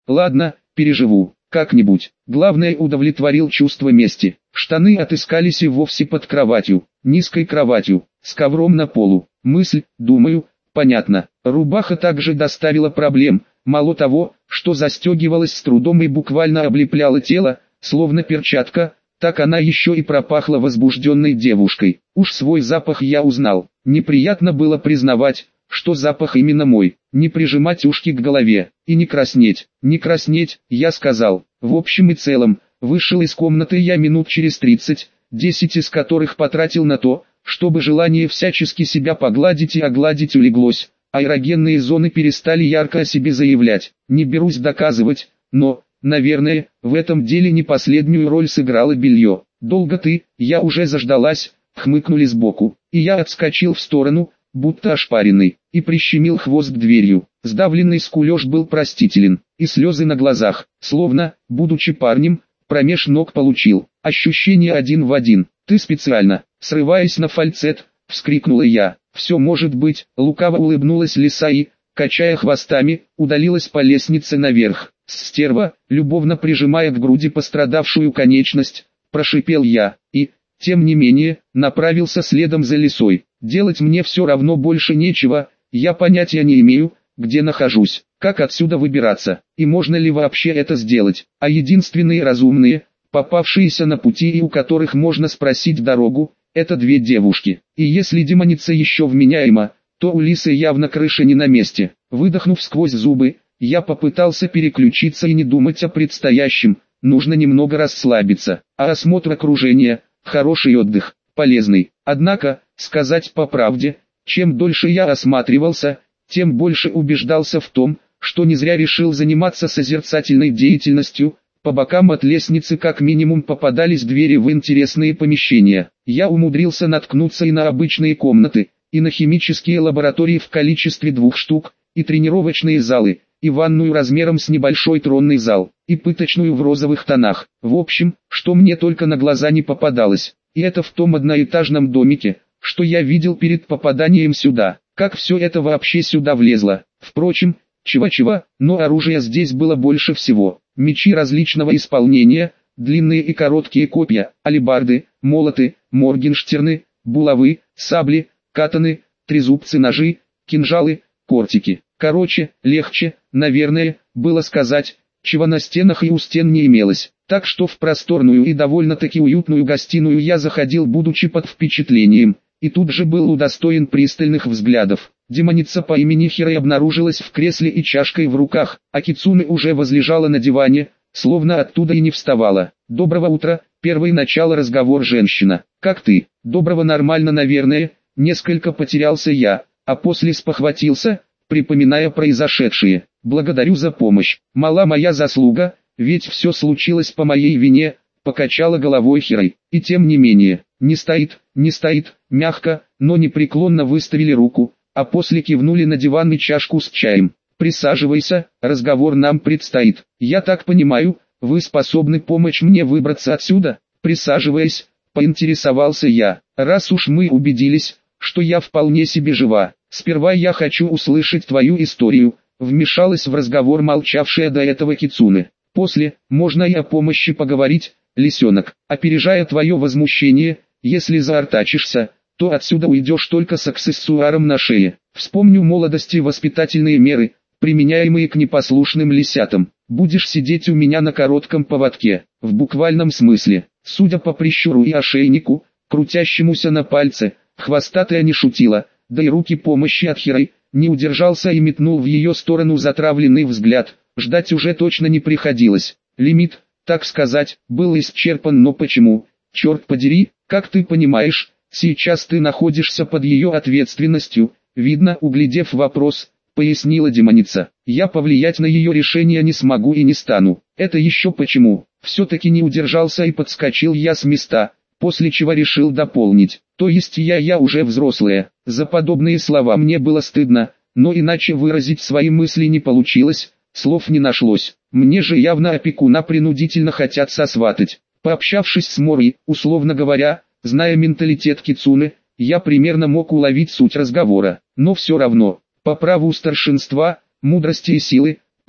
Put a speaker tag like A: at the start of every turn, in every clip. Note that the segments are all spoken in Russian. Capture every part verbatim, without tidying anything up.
A: Ладно, переживу, как-нибудь. Главное, удовлетворил чувство мести. Штаны отыскались и вовсе под кроватью, низкой кроватью, с ковром на полу. Мысль, думаю, понятно. Рубаха также доставила проблем. Мало того, что застегивалась с трудом и буквально облепляла тело, словно перчатка, так она еще и пропахла возбужденной девушкой. Уж свой запах я узнал. Неприятно было признавать, что запах именно мой. Не прижимать ушки к голове, и не краснеть. Не краснеть, я сказал. В общем и целом, вышел из комнаты я минут через тридцать, десять из которых потратил на то, чтобы желание всячески себя погладить и огладить улеглось, а эрогенные зоны перестали ярко о себе заявлять. Не берусь доказывать, но, наверное, в этом деле не последнюю роль сыграло белье. «Долго ты, я уже заждалась», — хмыкнули сбоку, и я отскочил в сторону, будто ошпаренный, и прищемил хвост дверью. Сдавленный скулеж был простителен, и слезы на глазах, словно, будучи парнем, промеж ног получил. Ощущение один в один. «Ты специально», срываясь на фальцет, вскрикнула я. «Все может быть», лукаво улыбнулась лиса и, качая хвостами, удалилась по лестнице наверх. «Стерва», любовно прижимая к груди пострадавшую конечность, прошипел я, и, тем не менее, направился следом за лисой. Делать мне все равно больше нечего, я понятия не имею, где нахожусь, как отсюда выбираться, и можно ли вообще это сделать. А единственные разумные, попавшиеся на пути и у которых можно спросить дорогу, это две девушки. И если демоница еще вменяема, то у лисы явно крыша не на месте. Выдохнув сквозь зубы, я попытался переключиться и не думать о предстоящем, нужно немного расслабиться. А осмотр окружения, хороший отдых, полезный. Однако, сказать по правде, чем дольше я осматривался, тем больше убеждался в том, что не зря решил заниматься созерцательной деятельностью. По бокам от лестницы как минимум попадались двери в интересные помещения. Я умудрился наткнуться и на обычные комнаты, и на химические лаборатории в количестве двух штук, и тренировочные залы, и ванную размером с небольшой тронный зал, и пыточную в розовых тонах. В общем, что мне только на глаза не попадалось. И это в том одноэтажном домике, что я видел перед попаданием сюда. Как все это вообще сюда влезло? Впрочем, чего-чего, но оружия здесь было больше всего. Мечи различного исполнения, длинные и короткие копья, алебарды, молоты, моргенштерны, булавы, сабли, катаны, трезубцы, ножи, кинжалы, кортики. Короче, легче, наверное, было сказать, чего на стенах и у стен не имелось. Так что в просторную и довольно-таки уютную гостиную я заходил, будучи под впечатлением, и тут же был удостоен пристальных взглядов. Демоница по имени Хирой обнаружилась в кресле и чашкой в руках, а Кицуне уже возлежала на диване, словно оттуда и не вставала. «Доброго утра», первый начало разговор женщина. «Как ты?» «Доброго, нормально, наверное», несколько потерялся я, а после спохватился, припоминая произошедшее. «Благодарю за помощь, мала моя заслуга, ведь все случилось по моей вине», покачала головой Хирой. «И тем не менее, не стоит, не стоит», мягко, но непреклонно выставили руку, а после кивнули на диван и чашку с чаем. «Присаживайся, разговор нам предстоит. Я так понимаю, вы способны помочь мне выбраться отсюда?» «Присаживаясь», поинтересовался я, «раз уж мы убедились, что я вполне себе жива, сперва я хочу услышать твою историю», вмешалась в разговор молчавшая до этого Кицуне. «После, можно и о помощи поговорить, лисенок. Опережая твое возмущение, если заортачишься, то отсюда уйдешь только с аксессуаром на шее. Вспомню молодости воспитательные меры, применяемые к непослушным лисятам. Будешь сидеть у меня на коротком поводке, в буквальном смысле». Судя по прищуру и ошейнику, крутящемуся на пальце, хвостатая не шутила, да и руки помощи от Хирой, не удержался и метнул в ее сторону затравленный взгляд. Ждать уже точно не приходилось. Лимит, так сказать, был исчерпан, но почему? Черт подери, как ты понимаешь, сейчас ты находишься под ее ответственностью, видно, углядев вопрос, пояснила демоница. Я повлиять на ее решение не смогу и не стану. Это еще почему? Все-таки не удержался и подскочил я с места, после чего решил дополнить. То есть я я уже взрослая. За подобные слова мне было стыдно, но иначе выразить свои мысли не получилось, слов не нашлось. Мне же явно опекуна принудительно хотят сосватать. Пообщавшись с Мори, условно говоря, зная менталитет Кицуне, я примерно мог уловить суть разговора. Но все равно, по праву старшинства, мудрости и силы,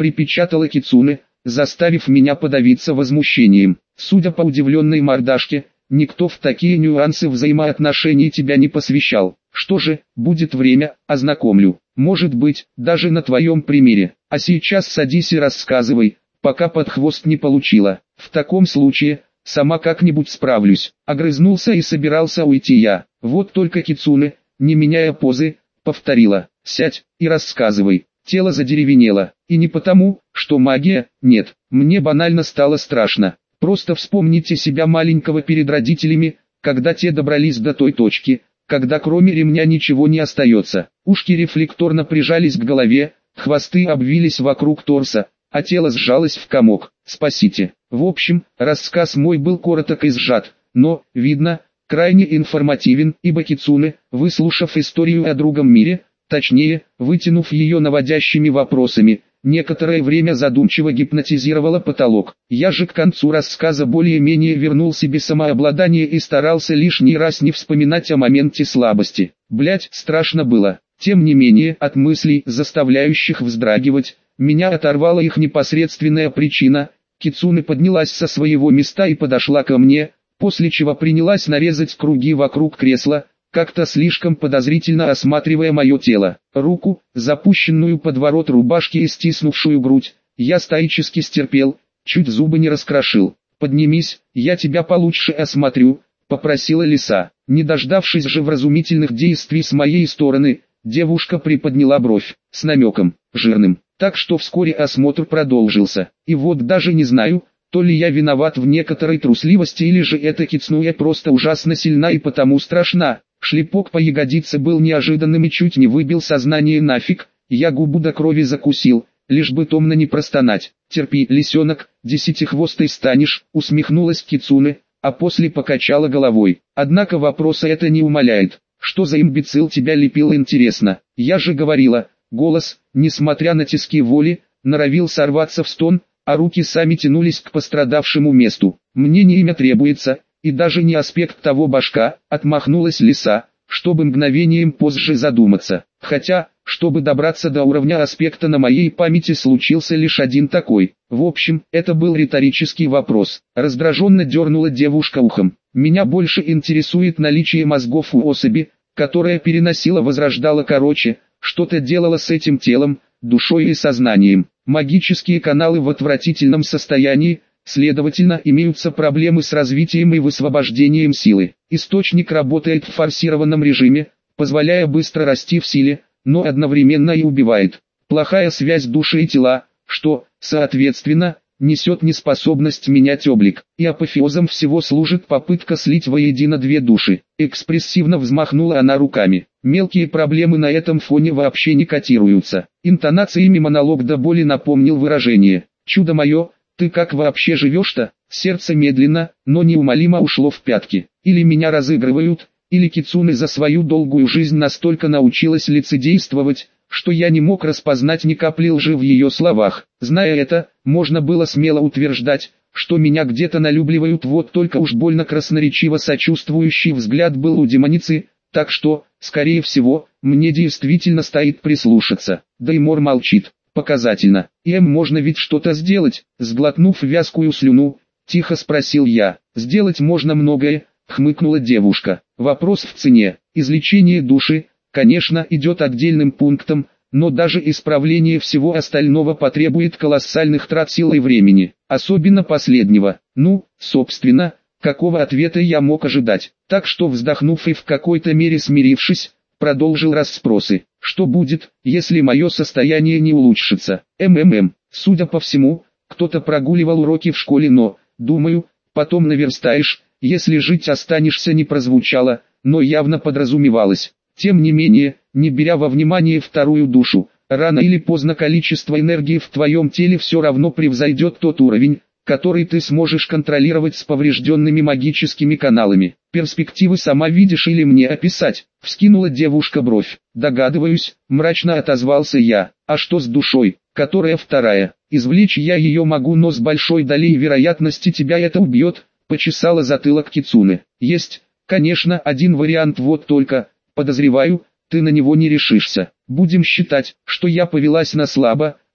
A: припечатала Кицуне, заставив меня подавиться возмущением. Судя по удивленной мордашке, никто в такие нюансы взаимоотношений тебя не посвящал. Что же, будет время, ознакомлю. Может быть, даже на твоем примере. А сейчас садись и рассказывай, пока под хвост не получила. В таком случае, сама как-нибудь справлюсь. Огрызнулся и собирался уйти я. Вот только Кицуне, не меняя позы, повторила: сядь и рассказывай. Тело задеревенело. И не потому, что магия, нет, мне банально стало страшно. Просто вспомните себя маленького перед родителями, когда те добрались до той точки, когда кроме ремня ничего не остается. Ушки рефлекторно прижались к голове, хвосты обвились вокруг торса, а тело сжалось в комок. Спасите. В общем, рассказ мой был короток и сжат, но, видно, крайне информативен, ибо Кицуне, выслушав историю о другом мире, точнее, вытянув ее наводящими вопросами, некоторое время задумчиво гипнотизировала потолок. Я же к концу рассказа более-менее вернул себе самообладание и старался лишний раз не вспоминать о моменте слабости. Блять, страшно было. Тем не менее, от мыслей, заставляющих вздрагивать, меня оторвала их непосредственная причина. Кицуне поднялась со своего места и подошла ко мне, после чего принялась нарезать круги вокруг кресла, как-то слишком подозрительно осматривая мое тело. Руку, запущенную под ворот рубашки и стиснувшую грудь, я стоически стерпел, чуть зубы не раскрошил. «Поднимись, я тебя получше осмотрю», — попросила лиса. Не дождавшись же вразумительных действий с моей стороны, девушка приподняла бровь, с намеком, жирным. Так что вскоре осмотр продолжился. И вот даже не знаю, то ли я виноват в некоторой трусливости или же эта Кицуне просто ужасно сильна и потому страшна. Шлепок по ягодице был неожиданным и чуть не выбил сознание нафиг, я губу до крови закусил, лишь бы томно не простонать. «Терпи, лисенок, десятихвостый станешь», усмехнулась Кицуне, а после покачала головой. Однако вопроса это не умаляет. Что за имбецил тебя лепил, интересно? Я же говорила, голос, несмотря на тиски воли, норовил сорваться в стон, а руки сами тянулись к пострадавшему месту. Мне не имя требуется, и даже не аспект того башка, отмахнулась лиса, чтобы мгновением позже задуматься. Хотя, чтобы добраться до уровня аспекта, на моей памяти случился лишь один такой. В общем, это был риторический вопрос. Раздраженно дернула девушка ухом. Меня больше интересует наличие мозгов у особи, которая переносила, возрождала, короче, что-то делала с этим телом, душой и сознанием. Магические каналы в отвратительном состоянии, следовательно, имеются проблемы с развитием и высвобождением силы. Источник работает в форсированном режиме, позволяя быстро расти в силе, но одновременно и убивает. Плохая связь души и тела, что, соответственно, несет неспособность менять облик, и апофеозом всего служит попытка слить воедино две души. Экспрессивно взмахнула она руками. Мелкие проблемы на этом фоне вообще не котируются. Интонациями монолог до боли напомнил выражение: «Чудо мое, ты как вообще живешь-то?» Сердце медленно, но неумолимо ушло в пятки. Или меня разыгрывают, или Кицуне за свою долгую жизнь настолько научилась лицедействовать, что я не мог распознать ни капли лжи в ее словах. Зная это, можно было смело утверждать, что меня где-то налюбливают, вот только уж больно красноречиво сочувствующий взгляд был у демоницы, так что, скорее всего, мне действительно стоит прислушаться. Да и Мор молчит. Показательно. Им можно ведь что-то сделать. Сглотнув вязкую слюну, тихо спросил я. Сделать можно многое, хмыкнула девушка. Вопрос в цене. Излечение души, конечно, идет отдельным пунктом, но даже исправление всего остального потребует колоссальных трат сил и времени. Особенно последнего. Ну, собственно, какого ответа я мог ожидать? Так что, вздохнув и в какой-то мере смирившись, продолжил расспросы. Что будет, если мое состояние не улучшится? МММ. Судя по всему, кто-то прогуливал уроки в школе, но, думаю, потом наверстаешь, если жить останешься, не прозвучало, но явно подразумевалось. Тем не менее, не беря во внимание вторую душу, рано или поздно количество энергии в твоем теле все равно превзойдет тот уровень, который ты сможешь контролировать с поврежденными магическими каналами. Перспективы сама видишь или мне описать? Вскинула девушка бровь. Догадываюсь, мрачно отозвался я. А что с душой, которая вторая? Извлечь я ее могу, но с большой долей вероятности тебя это убьет, почесала затылок Кицуне. Есть, конечно, один вариант, вот только, подозреваю, ты на него не решишься. Будем считать, что я повелась на слабо,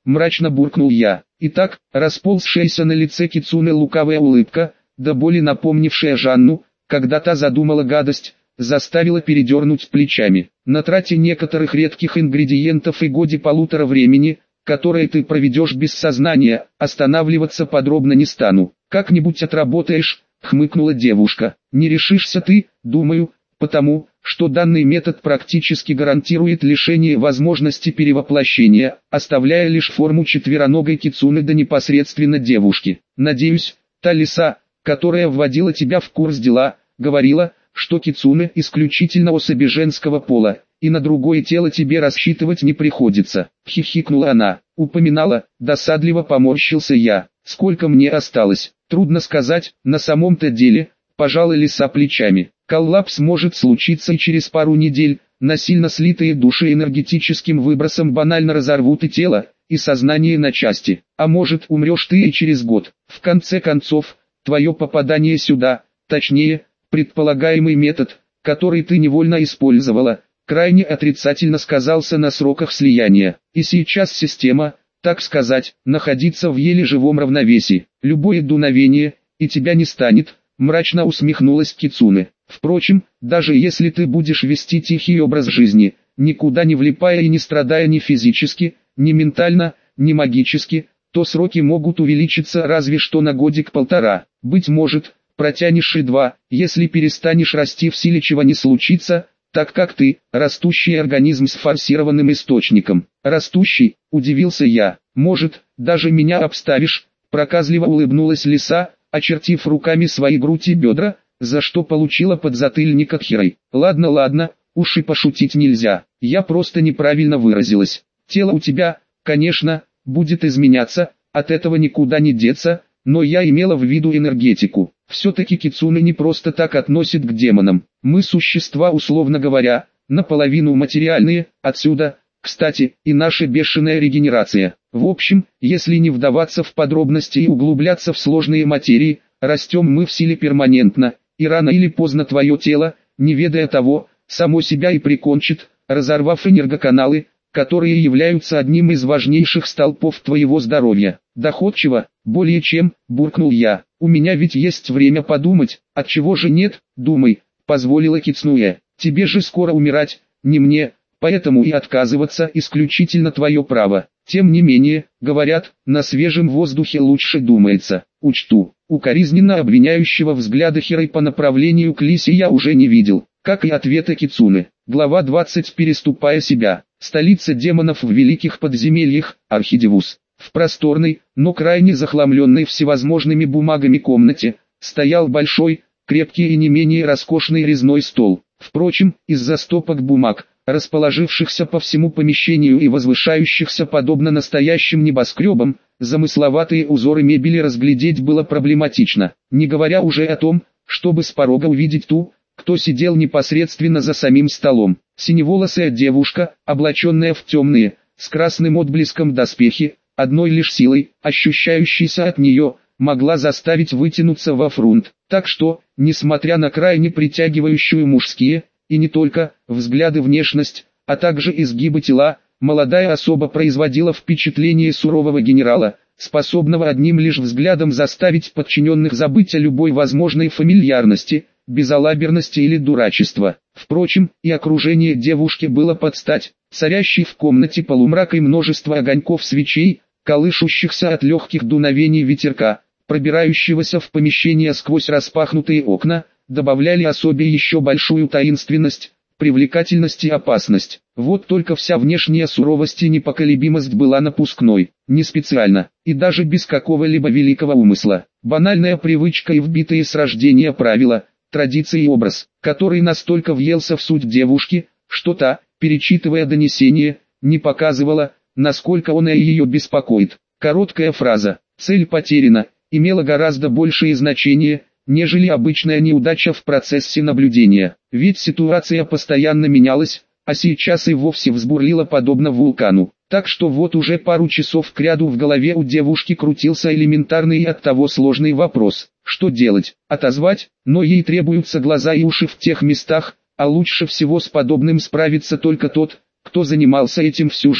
A: мрачно буркнул я. Итак, расползшаяся на лице Кицуне лукавая улыбка, до боли напомнившая Жанну, когда та задумала гадость, заставила передернуть плечами. На трате некоторых редких ингредиентов и годе полутора времени, которое ты проведешь без сознания, останавливаться подробно не стану. Как-нибудь отработаешь, хмыкнула девушка. Не решишься ты, думаю, потому, что данный метод практически гарантирует лишение возможности перевоплощения, оставляя лишь форму четвероногой кицуны да непосредственно девушки. Надеюсь, та лиса, которая вводила тебя в курс дела, говорила, что кицуне исключительно особи женского пола, и на другое тело тебе рассчитывать не приходится. Хихикнула она. Упоминала, досадливо поморщился я. Сколько мне осталось, трудно сказать, на самом-то деле, пожала лиса плечами. Коллапс может случиться и через пару недель, насильно слитые души энергетическим выбросом банально разорвут и тело, и сознание на части. А может, умрешь ты и через год. В конце концов, твое попадание сюда, точнее, предполагаемый метод, который ты невольно использовала, крайне отрицательно сказался на сроках слияния. И сейчас система, так сказать, находится в еле живом равновесии. Любое дуновение, и тебя не станет, мрачно усмехнулась Кицуне. Впрочем, даже если ты будешь вести тихий образ жизни, никуда не влипая и не страдая ни физически, ни ментально, ни магически, то сроки могут увеличиться разве что на годик-полтора. Быть может, протянешь и два, если перестанешь расти в силе, чего не случится, так как ты, растущий организм с форсированным источником. Растущий, удивился я. Может, даже меня обставишь, проказливо улыбнулась лиса, очертив руками свои грудь и бедра, за что получила подзатыльник от Хирой. Ладно, ладно, уж и пошутить нельзя, я просто неправильно выразилась. Тело у тебя, конечно, будет изменяться, от этого никуда не деться, но я имела в виду энергетику. Все-таки кицуне не просто так относит к демонам. Мы существа, условно говоря, наполовину материальные, отсюда, кстати, и наша бешеная регенерация. В общем, если не вдаваться в подробности и углубляться в сложные материи, растем мы в силе перманентно, и рано или поздно твое тело, не ведая того, само себя и прикончит, разорвав энергоканалы, которые являются одним из важнейших столпов твоего здоровья. Доходчиво, более чем, буркнул я. У меня ведь есть время подумать, отчего же нет, думай, позволила Кицуне. Тебе же скоро умирать, не мне, поэтому и отказываться исключительно твое право. Тем не менее, говорят, на свежем воздухе лучше думается. Учту. Укоризненно обвиняющего взгляда Хирой по направлению к лисе я уже не видел, как и ответа Кицуне. Глава двадцать. Переступая себя. Столица демонов в великих подземельях, Архидевус. В просторной, но крайне захламленной всевозможными бумагами комнате, стоял большой, крепкий и не менее роскошный резной стол. Впрочем, из-за стопок бумаг, расположившихся по всему помещению и возвышающихся подобно настоящим небоскребам, замысловатые узоры мебели разглядеть было проблематично, не говоря уже о том, чтобы с порога увидеть ту, кто сидел непосредственно за самим столом. Синеволосая девушка, облаченная в темные, с красным отблеском доспехи, одной лишь силой, ощущающейся от нее, могла заставить вытянуться во фрунт. Так что, несмотря на крайне притягивающую мужские, и не только, взгляды, внешность, а также изгибы тела, молодая особа производила впечатление сурового генерала, способного одним лишь взглядом заставить подчиненных забыть о любой возможной фамильярности, безалаберности или дурачества. Впрочем, и окружение девушки было под стать, царящий в комнате полумрак и множество огоньков свечей, колышущихся от легких дуновений ветерка, пробирающегося в помещение сквозь распахнутые окна, добавляли особе еще большую таинственность, привлекательность и опасность. Вот только вся внешняя суровость и непоколебимость была напускной, не специально, и даже без какого-либо великого умысла. Банальная привычка и вбитые с рождения правила, традиции и образ, который настолько въелся в суть девушки, что та, перечитывая донесение, не показывала, насколько он и ее беспокоит. Короткая фраза «цель потеряна» имела гораздо большее значение, нежели обычная неудача в процессе наблюдения. Ведь ситуация постоянно менялась, а сейчас и вовсе взбурлила подобно вулкану. Так что вот уже пару часов кряду в голове у девушки крутился элементарный и оттого сложный вопрос. Что делать? Отозвать? Но ей требуются глаза и уши в тех местах, а лучше всего с подобным справится только тот, кто занимался этим всю жизнь.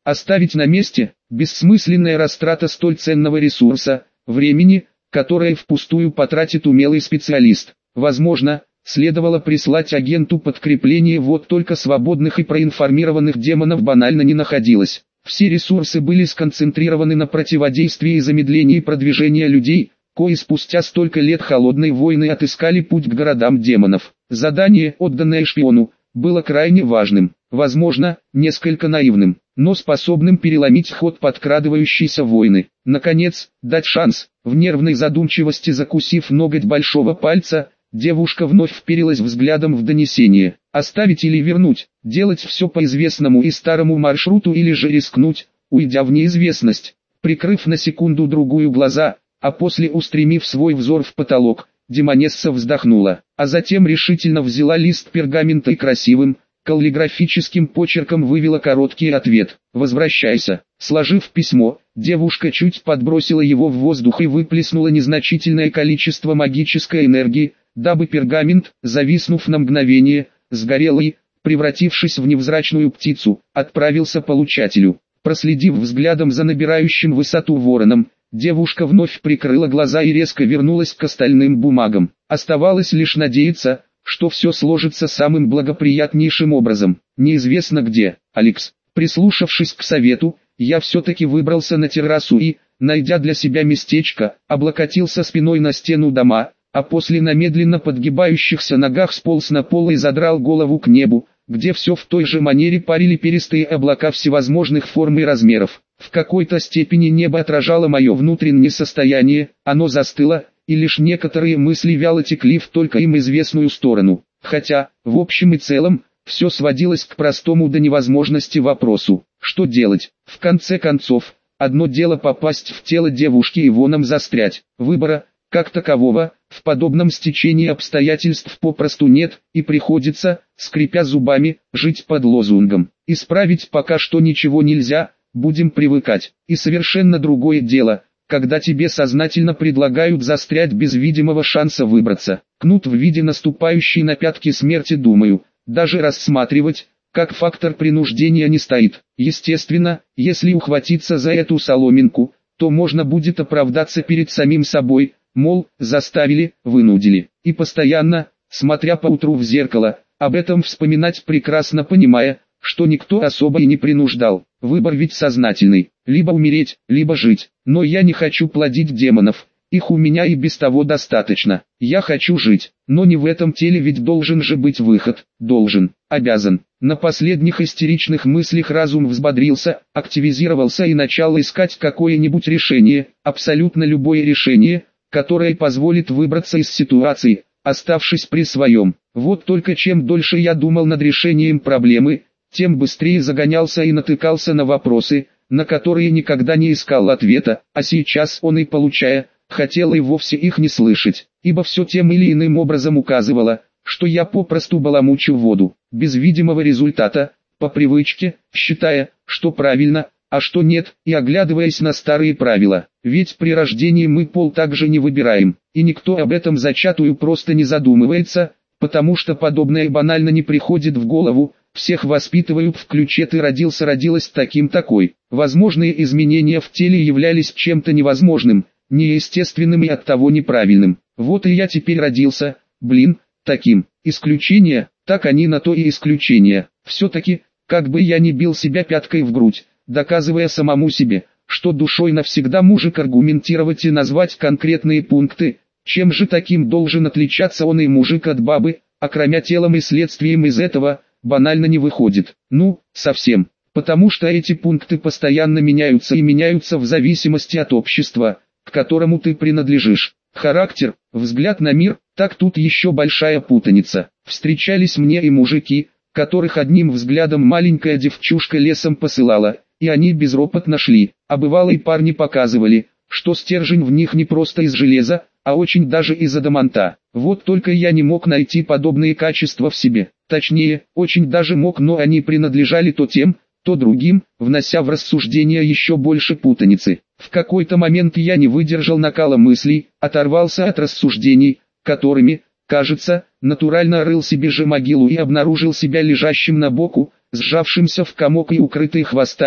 A: Оставить на месте – бессмысленная растрата столь ценного ресурса, времени, которое впустую потратит умелый специалист. Возможно, следовало прислать агенту подкрепление, вот только свободных и проинформированных демонов банально не находилось. Все ресурсы были сконцентрированы на противодействии и замедлении продвижения людей, кои спустя столько лет холодной войны отыскали путь к городам демонов. Задание, отданное шпиону, было крайне важным, возможно, несколько наивным, но способным переломить ход подкрадывающейся войны. Наконец, дать шанс. В нервной задумчивости закусив ноготь большого пальца, девушка вновь вперилась взглядом в донесение. Оставить или вернуть, делать все по известному и старому маршруту, или же рискнуть, уйдя в неизвестность. Прикрыв на секунду-другую глаза, а после устремив свой взор в потолок, демонесса вздохнула, а затем решительно взяла лист пергамента и красивым, каллиграфическим почерком вывела короткий ответ: «Возвращайся». Сложив письмо, девушка чуть подбросила его в воздух и выплеснула незначительное количество магической энергии, дабы пергамент, зависнув на мгновение, сгорел и, превратившись в невзрачную птицу, отправился получателю. Проследив взглядом за набирающим высоту вороном, девушка вновь прикрыла глаза и резко вернулась к остальным бумагам. Оставалось лишь надеяться, что все сложится самым благоприятнейшим образом. Неизвестно где. Алекс, прислушавшись к совету, я все-таки выбрался на террасу и, найдя для себя местечко, облокотился спиной на стену дома, а после на медленно подгибающихся ногах сполз на пол и задрал голову к небу, где все в той же манере парили перистые облака всевозможных форм и размеров. В какой-то степени небо отражало мое внутреннее состояние, оно застыло, и лишь некоторые мысли вяло текли в только им известную сторону. Хотя, в общем и целом, все сводилось к простому до невозможности вопросу: что делать? В конце концов, одно дело попасть в тело девушки и воном застрять. Выбора, как такового, в подобном стечении обстоятельств попросту нет, и приходится, скрипя зубами, жить под лозунгом: исправить пока что ничего нельзя, будем привыкать. И совершенно другое дело, когда тебе сознательно предлагают застрять без видимого шанса выбраться. Кнут в виде наступающей на пятки смерти, думаю, даже рассматривать, как фактор принуждения не стоит. Естественно, если ухватиться за эту соломинку, то можно будет оправдаться перед самим собой, мол, заставили, вынудили. И постоянно, смотря поутру в зеркало, об этом вспоминать, прекрасно понимая, что никто особо и не принуждал. Выбор ведь сознательный: либо умереть, либо жить. Но я не хочу плодить демонов, их у меня и без того достаточно. Я хочу жить, но не в этом теле, ведь должен же быть выход, должен, обязан. На последних истеричных мыслях разум взбодрился, активизировался и начал искать какое-нибудь решение, абсолютно любое решение, которое позволит выбраться из ситуации, оставшись при своем. Вот только чем дольше я думал над решением проблемы, тем быстрее загонялся и натыкался на вопросы, на которые никогда не искал ответа, а сейчас он и получая, хотел и вовсе их не слышать, ибо все тем или иным образом указывало, что я попросту баламучу воду, без видимого результата, по привычке, считая, что правильно, а что нет, и оглядываясь на старые правила. Ведь при рождении мы пол также не выбираем, и никто об этом зачатую просто не задумывается, потому что подобное банально не приходит в голову. Всех воспитывают в ключе «ты родился-родилась таким-такой». Возможные изменения в теле являлись чем-то невозможным, неестественным и оттого неправильным. Вот и я теперь родился, блин, таким. Исключения, так они на то и исключения. Все-таки, как бы я ни бил себя пяткой в грудь, доказывая самому себе, что душой навсегда мужик, аргументировать и назвать конкретные пункты, чем же таким должен отличаться он и мужик от бабы, окромя телом и следствием из этого, банально не выходит. Ну, совсем. Потому что эти пункты постоянно меняются и меняются в зависимости от общества, к которому ты принадлежишь. Характер, взгляд на мир, так тут еще большая путаница. Встречались мне и мужики, которых одним взглядом маленькая девчушка лесом посылала, и они безропотно шли. А бывалые парни показывали, что стержень в них не просто из железа, а очень даже из адаманта. Вот только я не мог найти подобные качества в себе. Точнее, очень даже мог, но они принадлежали то тем, то другим, внося в рассуждения еще больше путаницы. В какой-то момент я не выдержал накала мыслей, оторвался от рассуждений, которыми, кажется, натурально рыл себе же могилу, и обнаружил себя лежащим на боку, сжавшимся в комок и укрытый хвостами,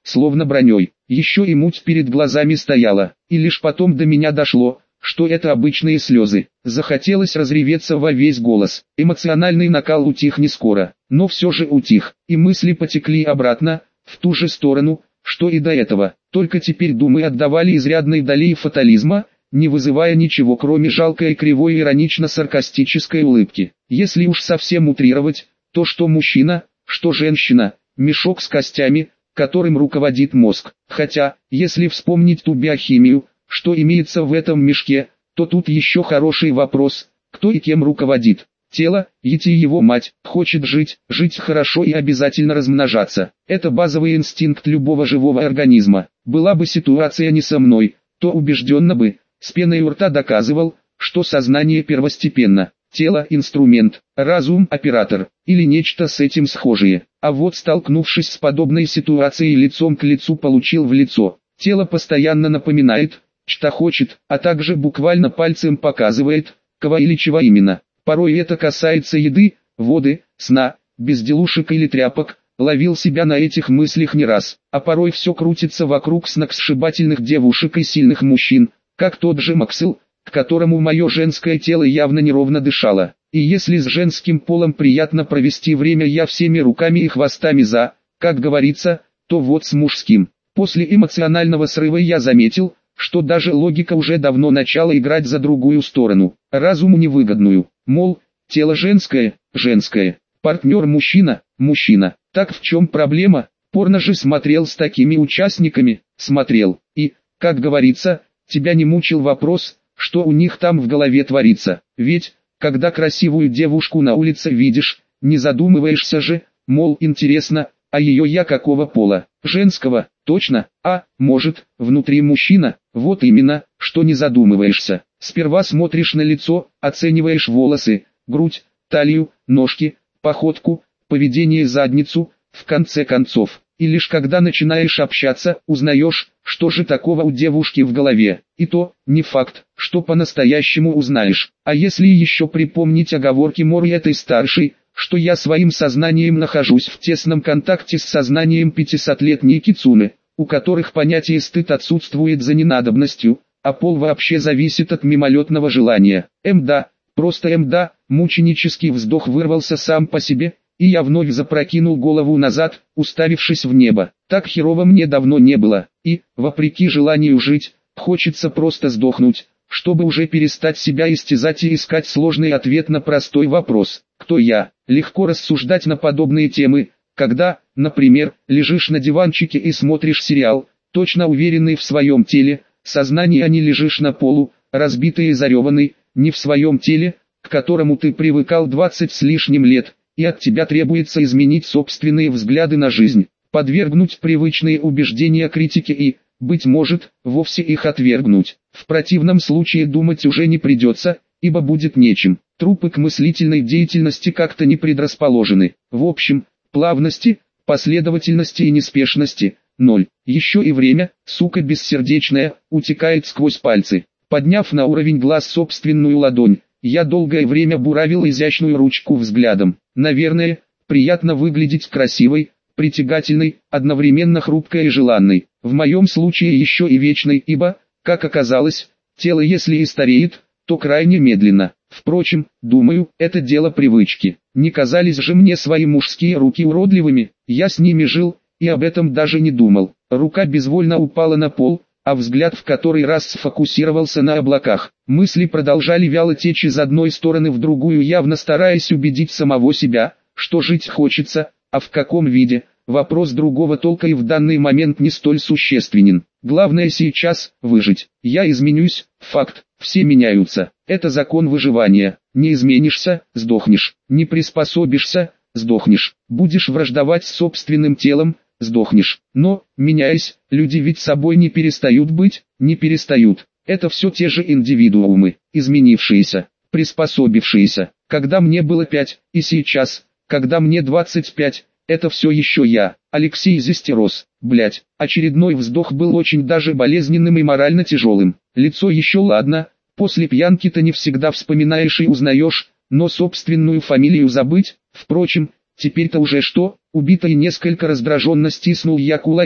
A: словно броней. Еще и муть перед глазами стояла, и лишь потом до меня дошло, что это обычные слезы. Захотелось разреветься во весь голос. Эмоциональный накал утих не скоро, но все же утих, и мысли потекли обратно, в ту же сторону, что и до этого. Только теперь думы отдавали изрядной долей фатализма, не вызывая ничего кроме жалкой кривой иронично-саркастической улыбки. Если уж совсем утрировать, то что мужчина, что женщина, мешок с костями, которым руководит мозг. Хотя, если вспомнить ту биохимию, что имеется в этом мешке, то тут еще хороший вопрос, кто и кем руководит. Тело, идти его мать, хочет жить, жить хорошо и обязательно размножаться. Это базовый инстинкт любого живого организма. Была бы ситуация не со мной, то убежденно бы, с пеной у рта доказывал, что сознание первостепенно, тело – инструмент, разум – оператор, или нечто с этим схожее. А вот столкнувшись с подобной ситуацией лицом к лицу, получил в лицо. Тело постоянно напоминает, что хочет, а также буквально пальцем показывает, кого или чего именно. Порой это касается еды, воды, сна, безделушек или тряпок. Ловил себя на этих мыслях не раз, а порой все крутится вокруг сногсшибательных девушек и сильных мужчин, как тот же Максвелл, к которому мое женское тело явно неровно дышало. И если с женским полом приятно провести время я всеми руками и хвостами за, как говорится, то вот с мужским. После эмоционального срыва я заметил, что даже логика уже давно начала играть за другую сторону, разуму невыгодную. Мол, тело женское, женское, партнер мужчина, мужчина. Так в чем проблема? Порно же смотрел с такими участниками, смотрел, и, как говорится, тебя не мучил вопрос, что у них там в голове творится. Ведь, когда красивую девушку на улице видишь, не задумываешься же, мол, интересно, а ее я какого пола? Женского, точно, а, может, внутри мужчина? Вот именно, что не задумываешься. Сперва смотришь на лицо, оцениваешь волосы, грудь, талию, ножки, походку, поведение, задницу, в конце концов. И лишь когда начинаешь общаться, узнаешь, что же такого у девушки в голове. И то, не факт, что по-настоящему узнаешь. А если еще припомнить оговорки Мори этой старшей, что я своим сознанием нахожусь в тесном контакте с сознанием пятисотлетней кицуны, у которых понятие стыд отсутствует за ненадобностью, а пол вообще зависит от мимолетного желания. Мда, просто мда, мученический вздох вырвался сам по себе, и я вновь запрокинул голову назад, уставившись в небо. Так херово мне давно не было, и, вопреки желанию жить, хочется просто сдохнуть, чтобы уже перестать себя истязать и искать сложный ответ на простой вопрос. Кто я? Легко рассуждать на подобные темы, когда, например, лежишь на диванчике и смотришь сериал, точно уверенный в своем теле, сознание, а не лежишь на полу, разбитый и зареванный, не в своем теле, к которому ты привыкал двадцать с лишним лет, и от тебя требуется изменить собственные взгляды на жизнь, подвергнуть привычные убеждения критике и, быть может, вовсе их отвергнуть. В противном случае думать уже не придется, ибо будет нечем. Трупы к мыслительной деятельности как-то не предрасположены. В общем, плавности, последовательности и неспешности – ноль. Еще и время, сука бессердечная, утекает сквозь пальцы. Подняв на уровень глаз собственную ладонь, я долгое время буравил изящную ручку взглядом. Наверное, приятно выглядеть красивой, притягательной, одновременно хрупкой и желанной. В моем случае еще и вечной, ибо, как оказалось, тело если и стареет, то крайне медленно. Впрочем, думаю, это дело привычки. Не казались же мне свои мужские руки уродливыми, я с ними жил, и об этом даже не думал. Рука безвольно упала на пол, а взгляд в который раз сфокусировался на облаках. Мысли продолжали вяло течь из одной стороны в другую, явно стараясь убедить самого себя, что жить хочется, а в каком виде, вопрос другого толка и в данный момент не столь существенен. Главное сейчас – выжить. Я изменюсь, факт, все меняются. Это закон выживания. Не изменишься – сдохнешь. Не приспособишься – сдохнешь. Будешь враждовать с собственным телом – сдохнешь. Но, меняясь, люди ведь собой не перестают быть, не перестают. Это все те же индивидуумы, изменившиеся, приспособившиеся. Когда мне было пять, и сейчас, когда мне двадцать пять, это все еще я, Алексей Зестерос. Блять, очередной вздох был очень даже болезненным и морально тяжелым. Лицо еще ладно, после пьянки-то не всегда вспоминаешь и узнаешь, но собственную фамилию забыть, впрочем, теперь-то уже что? Убитый несколько раздраженно стиснул я кулаки.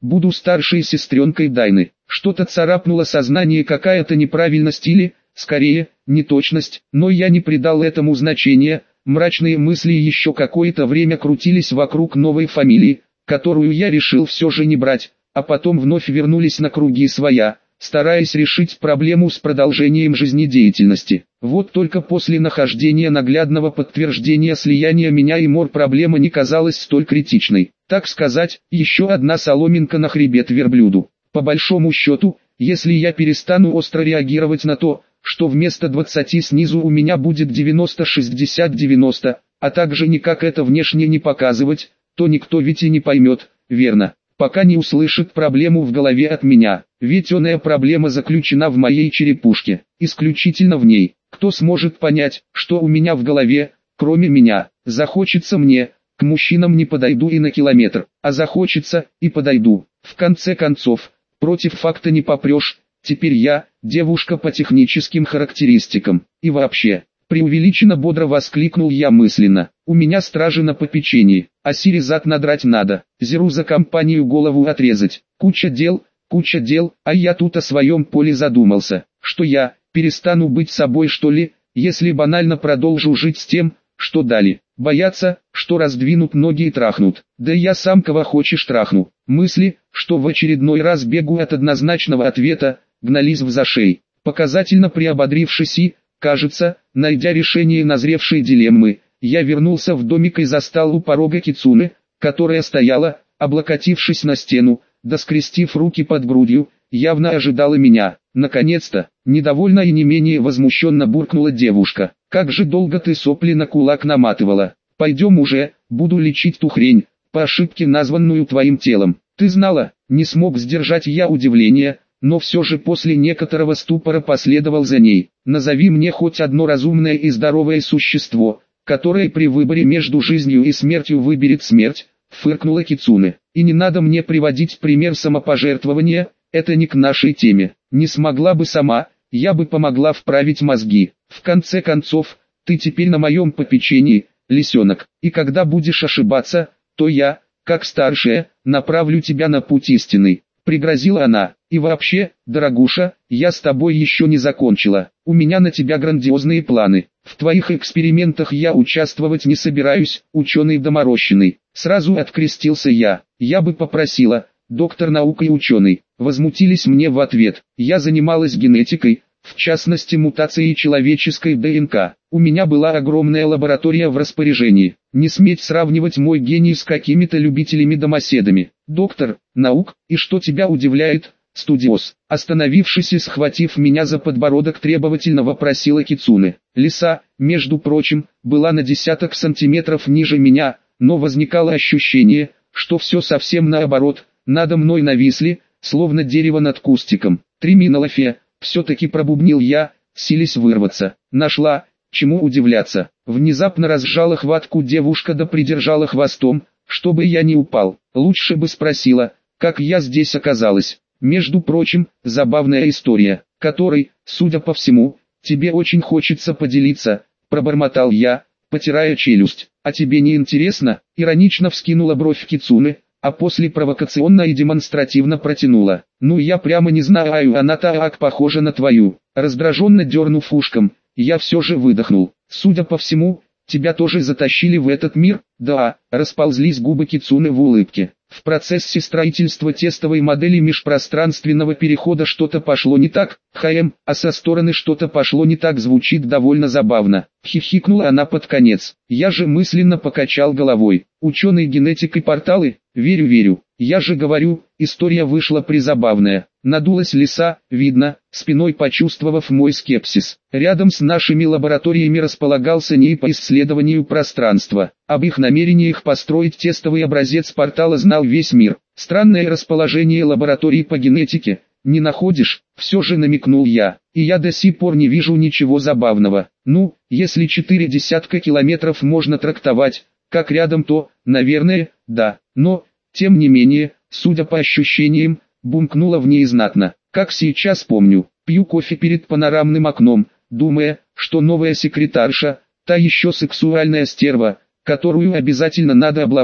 A: буду старшей сестренкой Дайны. Что-то царапнуло сознание, какая-то неправильность или, скорее, неточность, но я не придал этому значения. Мрачные мысли еще какое-то время крутились вокруг новой фамилии, которую я решил все же не брать, а потом вновь вернулись на круги своя, стараясь решить проблему с продолжением жизнедеятельности. Вот только после нахождения наглядного подтверждения слияния меня и Мор проблема не казалась столь критичной. Так сказать, еще одна соломинка на хребет верблюду. По большому счету, если я перестану остро реагировать на то, что вместо двадцати снизу у меня будет девяносто шестьдесят девяносто, а также никак это внешне не показывать, то никто ведь и не поймет, верно, пока не услышит проблему в голове от меня, ведь оная проблема заключена в моей черепушке, исключительно в ней. Кто сможет понять, что у меня в голове, кроме меня? Захочется мне, к мужчинам не подойду и на километр, а захочется, и подойду. В конце концов, против факта не попрешь, теперь я, девушка по техническим характеристикам, и вообще, преувеличенно бодро воскликнул я мысленно, у меня стражи на попечении, а Сири зад надрать надо, Зеру за компанию голову отрезать, куча дел, куча дел, а я тут о своем поле задумался, что я, перестану быть собой что ли, если банально продолжу жить с тем, что дали. Боятся, что раздвинут ноги и трахнут. Да я сам кого хочешь трахну. Мысли, что в очередной раз бегу от однозначного ответа, гнались в зашей. Показательно приободрившись и, кажется, найдя решение назревшей дилеммы, я вернулся в домик и застал у порога Кицуне, которая стояла, облокотившись на стену, да скрестив руки под грудью, явно ожидала меня. Наконец-то, недовольно и не менее возмущенно буркнула девушка. Как же долго ты сопли на кулак наматывала? Пойдем уже, буду лечить ту хрень, по ошибке названную твоим телом. Ты знала? Не смог сдержать я удивление, но все же после некоторого ступора последовал за ней. Назови мне хоть одно разумное и здоровое существо, которое при выборе между жизнью и смертью выберет смерть, фыркнула Кицуне. И не надо мне приводить пример самопожертвования, это не к нашей теме. Не смогла бы сама, я бы помогла вправить мозги. В конце концов, ты теперь на моем попечении, лисенок, и когда будешь ошибаться, то я, как старшая, направлю тебя на путь истинный. Пригрозила она. И вообще, дорогуша, я с тобой еще не закончила. У меня на тебя грандиозные планы. В твоих экспериментах я участвовать не собираюсь, ученый доморощенный. Сразу открестился я. Я бы попросила, доктор наук и ученый. Возмутились мне в ответ. Я занималась генетикой, в частности мутацией человеческой ДНК. У меня была огромная лаборатория в распоряжении. Не сметь сравнивать мой гений с какими-то любителями-домоседами. Доктор наук, и что тебя удивляет, студиоз? Остановившись и схватив меня за подбородок, требовательно вопросила Кицуне. Лиса, между прочим, была на десяток сантиметров ниже меня, но возникало ощущение, что все совсем наоборот, надо мной нависли, словно дерево над кустиком. Триминолофия, все-таки пробубнил я, силясь вырваться. Нашла, чему удивляться. Внезапно разжала хватку девушка да придержала хвостом, чтобы я не упал. Лучше бы спросила, как я здесь оказалась. Между прочим, забавная история, которой, судя по всему, тебе очень хочется поделиться, пробормотал я, потирая челюсть. А тебе не интересно? Иронично вскинула бровь Кицуне, а после провокационно и демонстративно протянула. Ну я прямо не знаю, она так похожа на твою. Раздраженно дернув ушком, я все же выдохнул. Судя по всему, тебя тоже затащили в этот мир? Да, расползлись губы Кицуне в улыбке. В процессе строительства тестовой модели межпространственного перехода что-то пошло не так, хм, а со стороны что-то пошло не так звучит довольно забавно. Хихикнула она под конец. Я же мысленно покачал головой. Ученые генетик и порталы? Верю, верю. Я же говорю, история вышла призабавная. Надулась лиса, видно, спиной почувствовав мой скепсис. Рядом с нашими лабораториями располагался НИИ по исследованию пространства. Об их намерениях построить тестовый образец портала знал весь мир. Странное расположение лабораторий по генетике, не находишь? Все же намекнул я. И я до сих пор не вижу ничего забавного. Ну, если четыре десятка километров можно трактовать как рядом, то, наверное, да. Но, тем не менее, судя по ощущениям, бумкнула в ней знатно. Как сейчас помню, пью кофе перед панорамным окном, думая, что новая секретарша, та еще сексуальная стерва, которую обязательно надо обломать,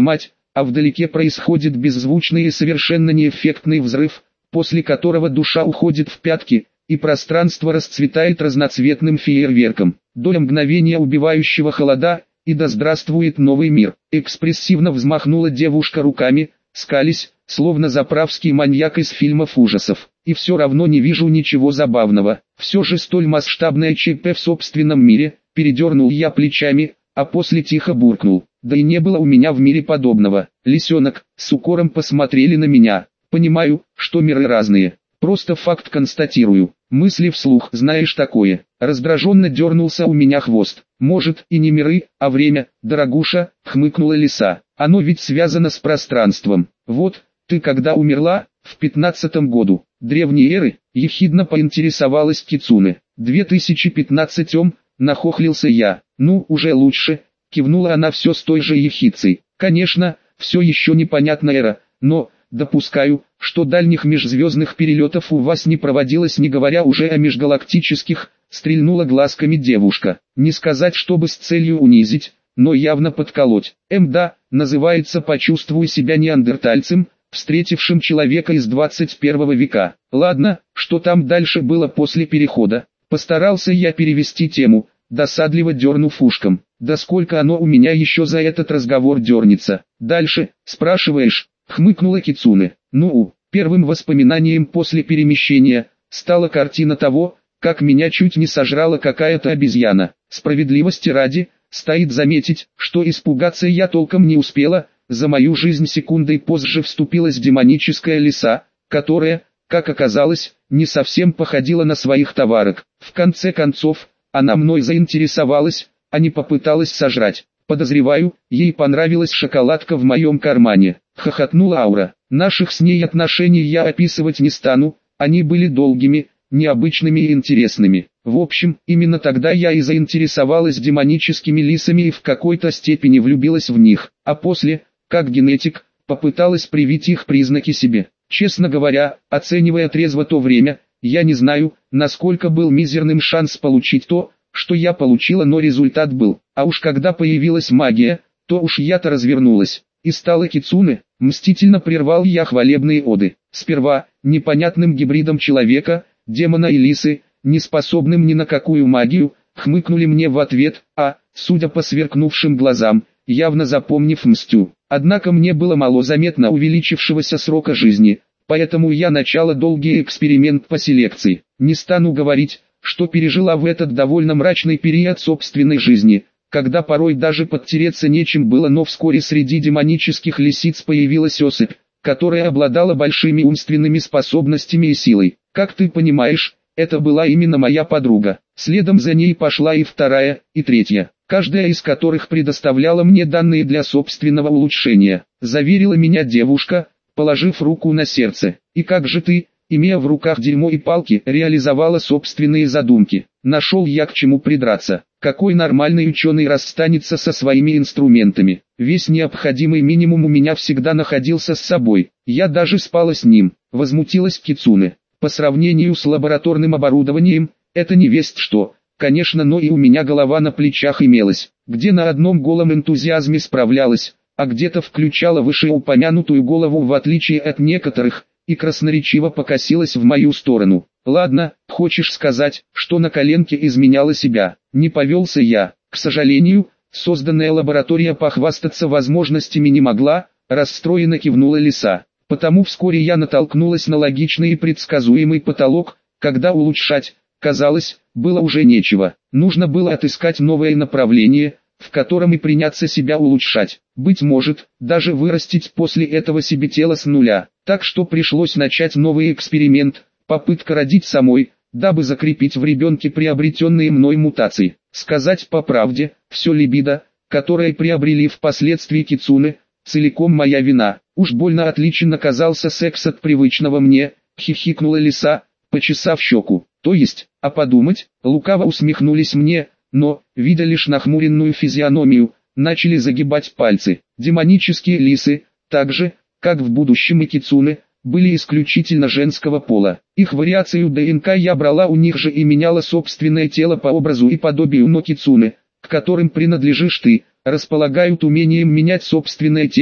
A: а вдалеке происходит беззвучный и совершенно неэффектный взрыв, после которого душа уходит в пятки, и пространство расцветает разноцветным фейерверком. Доля мгновения убивающего холода, и да здравствует новый мир. Экспрессивно взмахнула девушка руками, скались, словно заправский маньяк из фильмов ужасов. И все равно не вижу ничего забавного. Все же столь масштабное ЧП в собственном мире, передернул я плечами, а после тихо буркнул. Да и не было у меня в мире подобного. Лисенок, с укором посмотрели на меня. Понимаю, что миры разные. Просто факт констатирую. Мысли вслух, знаешь такое. Раздраженно дернулся у меня хвост. Может и не миры, а время, дорогуша, хмыкнула лиса. Оно ведь связано с пространством. Вот, ты когда умерла? В пятнадцатом году. Древней эры, ехидно поинтересовалась Кицуне. две тысячи пятнадцатом, нахохлился я. Ну, уже лучше, кивнула она все с той же ехидцей. Конечно, все еще непонятная эра, но, допускаю, что дальних межзвездных перелетов у вас не проводилось, не говоря уже о межгалактических, стрельнула глазками девушка. Не сказать, чтобы с целью унизить, но явно подколоть. Эм да, называется «Почувствуй себя неандертальцем», встретившим человека из двадцать первого века. Ладно, что там дальше было после перехода? Постарался я перевести тему, досадливо дернув ушком. Да сколько оно у меня еще за этот разговор дернется? Дальше, спрашиваешь? Хмыкнула Кицуне. Ну, первым воспоминанием после перемещения стала картина того, как меня чуть не сожрала какая-то обезьяна. Справедливости ради, стоит заметить, что испугаться я толком не успела. За мою жизнь секундой позже вступилась демоническая лиса, которая, как оказалось, не совсем походила на своих товарок. В конце концов, она мной заинтересовалась, а не попыталась сожрать. Подозреваю, ей понравилась шоколадка в моем кармане. Хохотнула Аура. Наших с ней отношений я описывать не стану, они были долгими, необычными и интересными. В общем, именно тогда я и заинтересовалась демоническими лисами и в какой-то степени влюбилась в них, а после, как генетик, попыталась привить их признаки себе. Честно говоря, оценивая трезво то время, я не знаю, насколько был мизерным шанс получить то, что я получила, но результат был. А уж когда появилась магия, то уж я-то развернулась. И стала Кицуне, мстительно прервал я хвалебные оды. Сперва, непонятным гибридом человека, демона и лисы, не способным ни на какую магию, хмыкнули мне в ответ, а, судя по сверкнувшим глазам, явно запомнив мстю. Однако мне было мало заметно увеличившегося срока жизни, поэтому я начала долгий эксперимент по селекции. Не стану говорить, что пережила в этот довольно мрачный период собственной жизни, когда порой даже подтереться нечем было, но вскоре среди демонических лисиц появилась особь, которая обладала большими умственными способностями и силой. Как ты понимаешь, это была именно моя подруга. Следом за ней пошла и вторая, и третья, каждая из которых предоставляла мне данные для собственного улучшения. Заверила меня девушка, положив руку на сердце. И как же ты, имея в руках дерьмо и палки, реализовала собственные задумки? Нашел я к чему придраться. Какой нормальный ученый расстанется со своими инструментами? Весь необходимый минимум у меня всегда находился с собой. Я даже спала с ним. Возмутилась Кицуне. По сравнению с лабораторным оборудованием, это не весть что. Конечно, но и у меня голова на плечах имелась, где на одном голом энтузиазме справлялась, а где-то включала вышеупомянутую голову в отличие от некоторых, и красноречиво покосилась в мою сторону. Ладно, хочешь сказать, что на коленке изменяла себя? Не повелся я. К сожалению, созданная лаборатория похвастаться возможностями не могла, расстроенно кивнула лиса. Потому вскоре я натолкнулась на логичный и предсказуемый потолок, когда улучшать, казалось, было уже нечего. Нужно было отыскать новое направление, в котором и приняться себя улучшать. Быть может, даже вырастить после этого себе тело с нуля. Так что пришлось начать новый эксперимент, попытка родить самой, дабы закрепить в ребенке приобретенные мной мутации. Сказать по правде, все либидо, которое приобрели впоследствии Кицуне, целиком моя вина. Уж больно отличен оказался секс от привычного мне, хихикнула лиса, почесав щеку. То есть, а подумать, лукаво усмехнулись мне, но, видя лишь нахмуренную физиономию, начали загибать пальцы. Демонические лисы, так же, как в будущем и Кицуне, были исключительно женского пола. Их вариацию ДНК я брала у них же и меняла собственное тело по образу и подобию, но Кицуне, к которым принадлежишь ты, располагают умением менять собственное тело,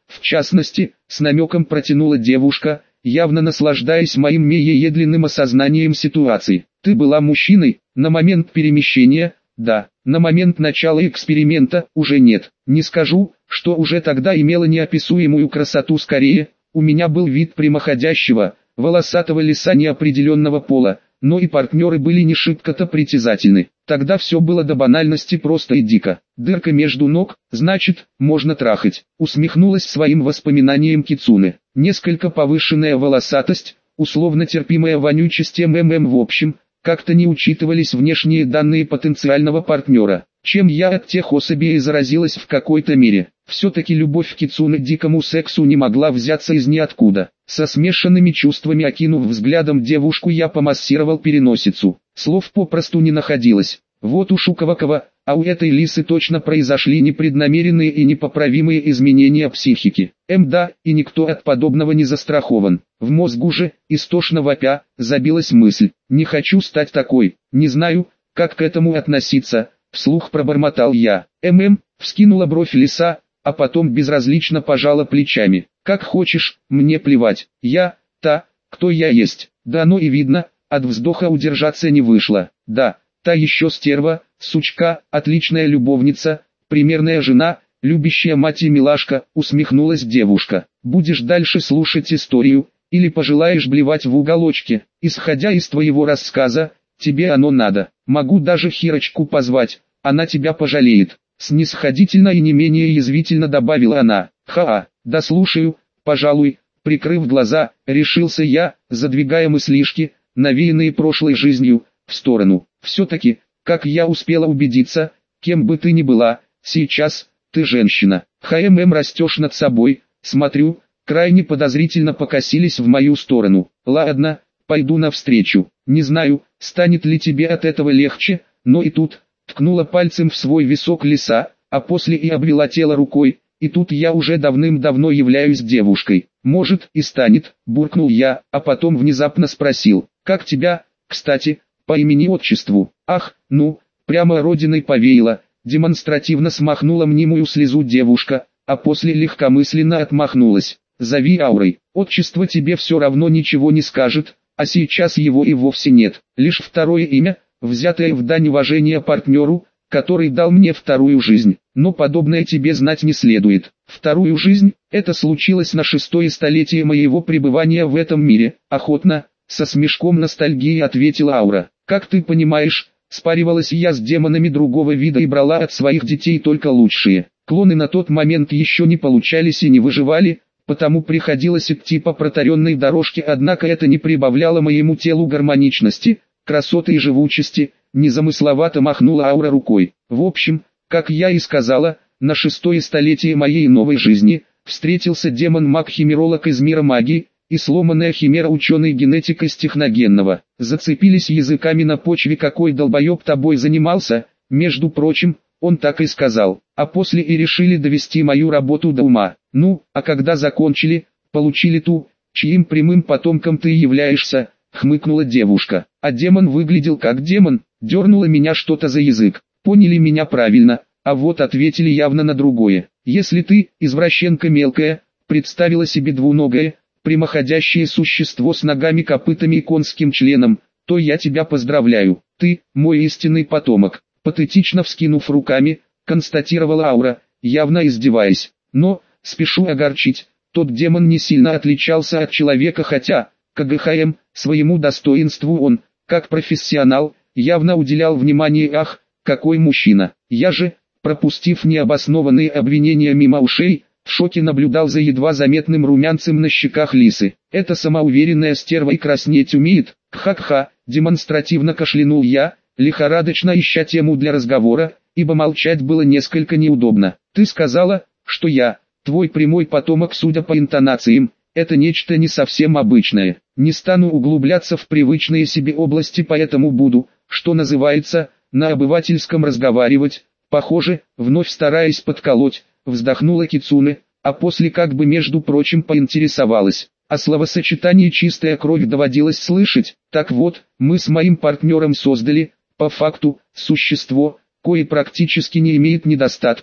A: В частности, с намеком протянула девушка, явно наслаждаясь моим медленным осознанием ситуации. Ты была мужчиной, на момент перемещения, да, на момент начала эксперимента, уже нет. Не скажу, что уже тогда имела неописуемую красоту, скорее, у меня был вид прямоходящего, волосатого лиса неопределенного пола, но и партнеры были не шибко-то притязательны. Тогда все было до банальности просто и дико. Дырка между ног, значит, можно трахать. Усмехнулась своим воспоминанием Кицуне. Несколько повышенная волосатость, условно терпимая вонючесть МММ в общем, как-то не учитывались внешние данные потенциального партнера, чем я от тех особей и заразилась в какой-то мере. Все-таки любовь Кицуне к дикому сексу не могла взяться из ниоткуда. Со смешанными чувствами окинув взглядом девушку, я помассировал переносицу. Слов попросту не находилось. Вот у Шуковакова, а у этой лисы точно произошли непреднамеренные и непоправимые изменения психики. Мда, и никто от подобного не застрахован. В мозгу же, истошно вопя, забилась мысль. Не хочу стать такой, не знаю, как к этому относиться, вслух пробормотал я. ММ, вскинула бровь лиса, а потом безразлично пожала плечами. Как хочешь, мне плевать, я, та, кто я есть. Да оно и видно, от вздоха удержаться не вышло. Да, та еще стерва, сучка, отличная любовница, примерная жена, любящая мать и милашка, усмехнулась девушка. Будешь дальше слушать историю, или пожелаешь блевать в уголочке, исходя из твоего рассказа, тебе оно надо. Могу даже Хирочку позвать, она тебя пожалеет. Снисходительно и не менее язвительно добавила она. Ха-а, да слушаю, пожалуй, прикрыв глаза, решился я, задвигая мыслишки, навеянные прошлой жизнью, в сторону. Все-таки, как я успела убедиться, кем бы ты ни была, сейчас, ты женщина. ХММ растешь над собой, смотрю, крайне подозрительно покосились в мою сторону. Ладно, пойду навстречу. Не знаю, станет ли тебе от этого легче, но и тут, ткнула пальцем в свой висок лиса, а после и обвела тело рукой, и тут я уже давным-давно являюсь девушкой. Может и станет, буркнул я, а потом внезапно спросил, как тебя, кстати, по имени-отчеству? Ах, ну, прямо родиной повеяло, демонстративно смахнула мнимую слезу девушка, а после легкомысленно отмахнулась. Зови Аурой, отчество тебе все равно ничего не скажет, а сейчас его и вовсе нет, лишь второе имя, взятое в дань уважения партнеру, который дал мне вторую жизнь. Но подобное тебе знать не следует. Вторую жизнь, это случилось на шестое столетие моего пребывания в этом мире, охотно, со смешком ностальгии ответила Аура. Как ты понимаешь, спаривалась я с демонами другого вида и брала от своих детей только лучшие. Клоны на тот момент еще не получались и не выживали, потому приходилось идти по протаренной дорожке, однако это не прибавляло моему телу гармоничности, красоты и живучести. Незамысловато махнула Аура рукой. В общем, как я и сказала, на шестое столетие моей новой жизни встретился демон-маг-химеролог из мира магии и сломанная химера-ученый-генетик из техногенного. Зацепились языками на почве, какой долбоеб тобой занимался, между прочим, он так и сказал, а после и решили довести мою работу до ума. Ну, а когда закончили, получили ту, чьим прямым потомком ты являешься, хмыкнула девушка. А демон выглядел как демон, дернуло меня что-то за язык. Поняли меня правильно, а вот ответили явно на другое. Если ты, извращенка мелкая, представила себе двуногое, прямоходящее существо с ногами, копытами и конским членом, то я тебя поздравляю, ты, мой истинный потомок. Патетично вскинув руками, констатировала Аура, явно издеваясь. Но, спешу огорчить, тот демон не сильно отличался от человека, хотя, КГХМ, своему достоинству он, как профессионал, явно уделял внимание. Ах, какой мужчина! Я же, пропустив необоснованные обвинения мимо ушей, в шоке наблюдал за едва заметным румянцем на щеках лисы. Эта самоуверенная стерва и краснеть умеет. Кха-кха, демонстративно кашлянул я, лихорадочно ища тему для разговора, ибо молчать было несколько неудобно. Ты сказала, что я, твой прямой потомок, судя по интонациям, это нечто не совсем обычное. Не стану углубляться в привычные себе области, поэтому буду, что называется, на обывательском разговаривать. Похоже, вновь стараясь подколоть, вздохнула Кицуне, а после как бы между прочим поинтересовалась. О словосочетании «чистая кровь» доводилось слышать. Так вот, мы с моим партнером создали, по факту, существо, кое практически не имеет недостатков,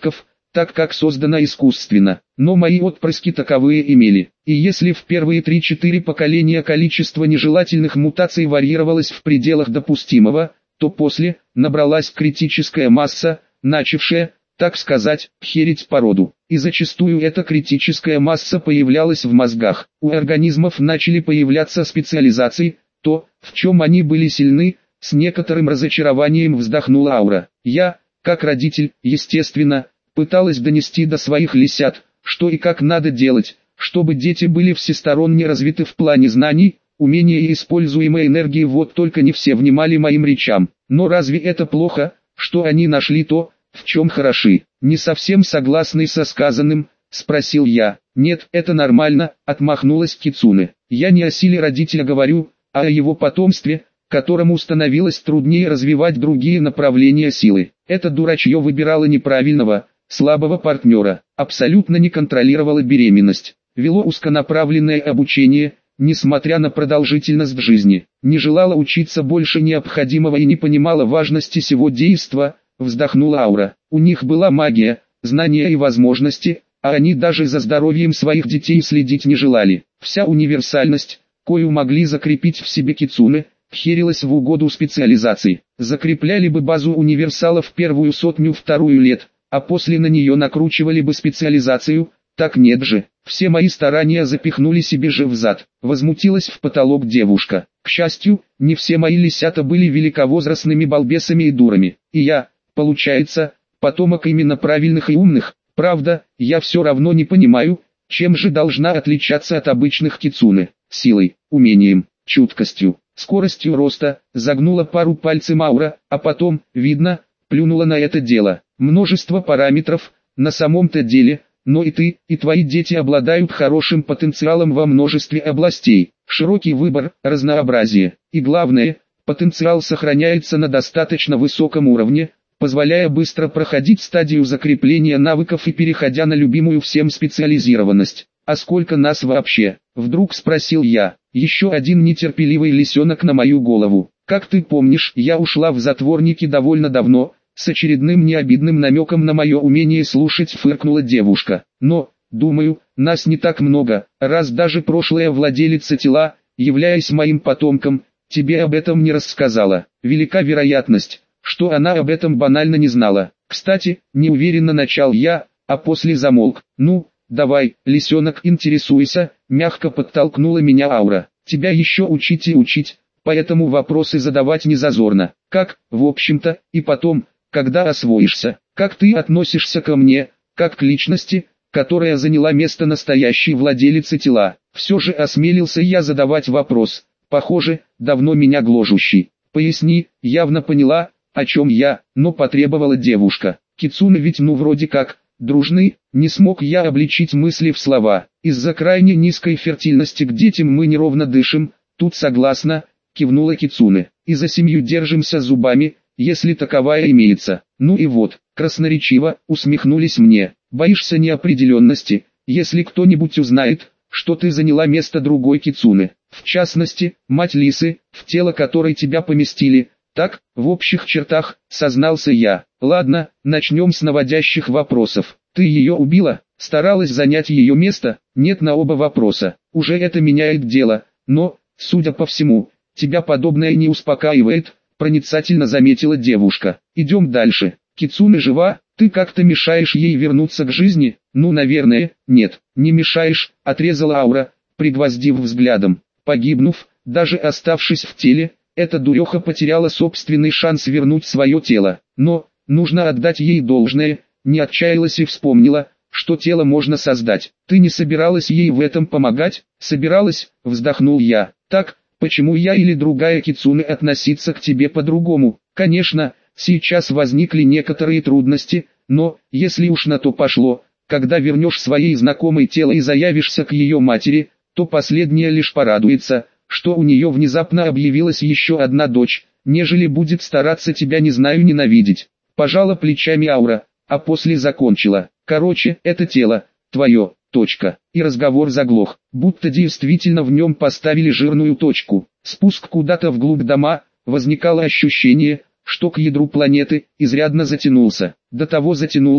A: так как создана искусственно, но мои отпрыски таковые имели. И если в первые три-четыре поколения количество нежелательных мутаций варьировалось в пределах допустимого, то после набралась критическая масса, начавшая, так сказать, херить породу. И зачастую эта критическая масса появлялась в мозгах. У организмов начали появляться специализации, то, в чем они были сильны, с некоторым разочарованием вздохнула Аура. Я, как родитель, естественно, пыталась донести до своих лисят, что и как надо делать, чтобы дети были всесторонне развиты в плане знаний, умения и используемой энергии. Вот только не все внимали моим речам. Но разве это плохо, что они нашли то, в чем хороши? Не совсем согласный со сказанным, спросил я. Нет, это нормально, отмахнулась Кицуне. Я не о силе родителя говорю, а о его потомстве, которому становилось труднее развивать другие направления силы. Это дурачье выбирало неправильного, слабого партнера, абсолютно не контролировало беременность, вело узконаправленное обучение, несмотря на продолжительность жизни, не желало учиться больше необходимого и не понимала важности сего действа, вздохнула Аура. У них была магия, знания и возможности, а они даже за здоровьем своих детей следить не желали. Вся универсальность, кою могли закрепить в себе Кицуне, херилась в угоду специализации. Закрепляли бы базу универсалов первую сотню-вторую лет, а после на нее накручивали бы специализацию. Так нет же, все мои старания запихнули себе же в зад. Возмутилась в потолок девушка. К счастью, не все мои лисята были великовозрастными балбесами и дурами. И я, получается, потомок именно правильных и умных. Правда, я все равно не понимаю, чем же должна отличаться от обычных Кицуне. Силой, умением, чуткостью, скоростью роста, загнула пару пальцем Аура, а потом, видно, плюнула на это дело. Множество параметров, на самом-то деле, но и ты, и твои дети обладают хорошим потенциалом во множестве областей. Широкий выбор, разнообразие. И главное, потенциал сохраняется на достаточно высоком уровне, позволяя быстро проходить стадию закрепления навыков и переходя на любимую всем специализированность. «А сколько нас вообще?» – вдруг спросил я. Еще один нетерпеливый лисенок на мою голову. «Как ты помнишь, я ушла в затворники довольно давно», с очередным необидным намеком на мое умение слушать фыркнула девушка. «Но, думаю, нас не так много, раз даже прошлая владелица тела, являясь моим потомком, тебе об этом не рассказала. Велика вероятность, что она об этом банально не знала. Кстати, неуверенно начал я, а после замолк. Ну, давай, лисенок, интересуйся», мягко подтолкнула меня Аура. «Тебя еще учить и учить, поэтому вопросы задавать не зазорно. Как, в общем-то, и потом, когда освоишься, как ты относишься ко мне, как к личности, которая заняла место настоящей владелицы тела?» Все же осмелился я задавать вопрос, похоже, давно меня гложущий. «Поясни», явно поняла, о чем я, но потребовала девушка. «Кицуне ведь ну вроде как, дружны», не смог я обличить мысли в слова. «Из-за крайне низкой фертильности к детям мы неровно дышим, тут согласна», кивнула Кицуне. «И за семью держимся зубами, если таковая имеется». Ну и вот, красноречиво, усмехнулись мне. «Боишься неопределенности, если кто-нибудь узнает, что ты заняла место другой Кицуне, в частности, мать Лисы, в тело которой тебя поместили». «Так, в общих чертах», сознался я. «Ладно, начнем с наводящих вопросов. Ты ее убила? Старалась занять ее место?» «Нет» на оба вопроса. Уже это меняет дело, но, судя по всему, тебя подобное не успокаивает, проницательно заметила девушка. «Идем дальше. Кицуне жива, ты как-то мешаешь ей вернуться к жизни?» «Ну, наверное, нет, не мешаешь», отрезала Аура, пригвоздив взглядом. «Погибнув, даже оставшись в теле, эта дуреха потеряла собственный шанс вернуть свое тело. Но, нужно отдать ей должное, не отчаялась и вспомнила, что тело можно создать. Ты не собиралась ей в этом помогать?» «Собиралась», вздохнул я. «Так, почему я или другая Кицуне относиться к тебе по-другому?» «Конечно, сейчас возникли некоторые трудности, но, если уж на то пошло, когда вернешь своей знакомой тело и заявишься к ее матери, то последняя лишь порадуется, что у нее внезапно объявилась еще одна дочь, нежели будет стараться тебя не знаю ненавидеть». Пожала плечами Аура, а после закончила. «Короче, это тело, твое, точка». И разговор заглох, будто действительно в нем поставили жирную точку. Спуск куда-то вглубь дома, возникало ощущение, что к ядру планеты изрядно затянулся. До того затянулся,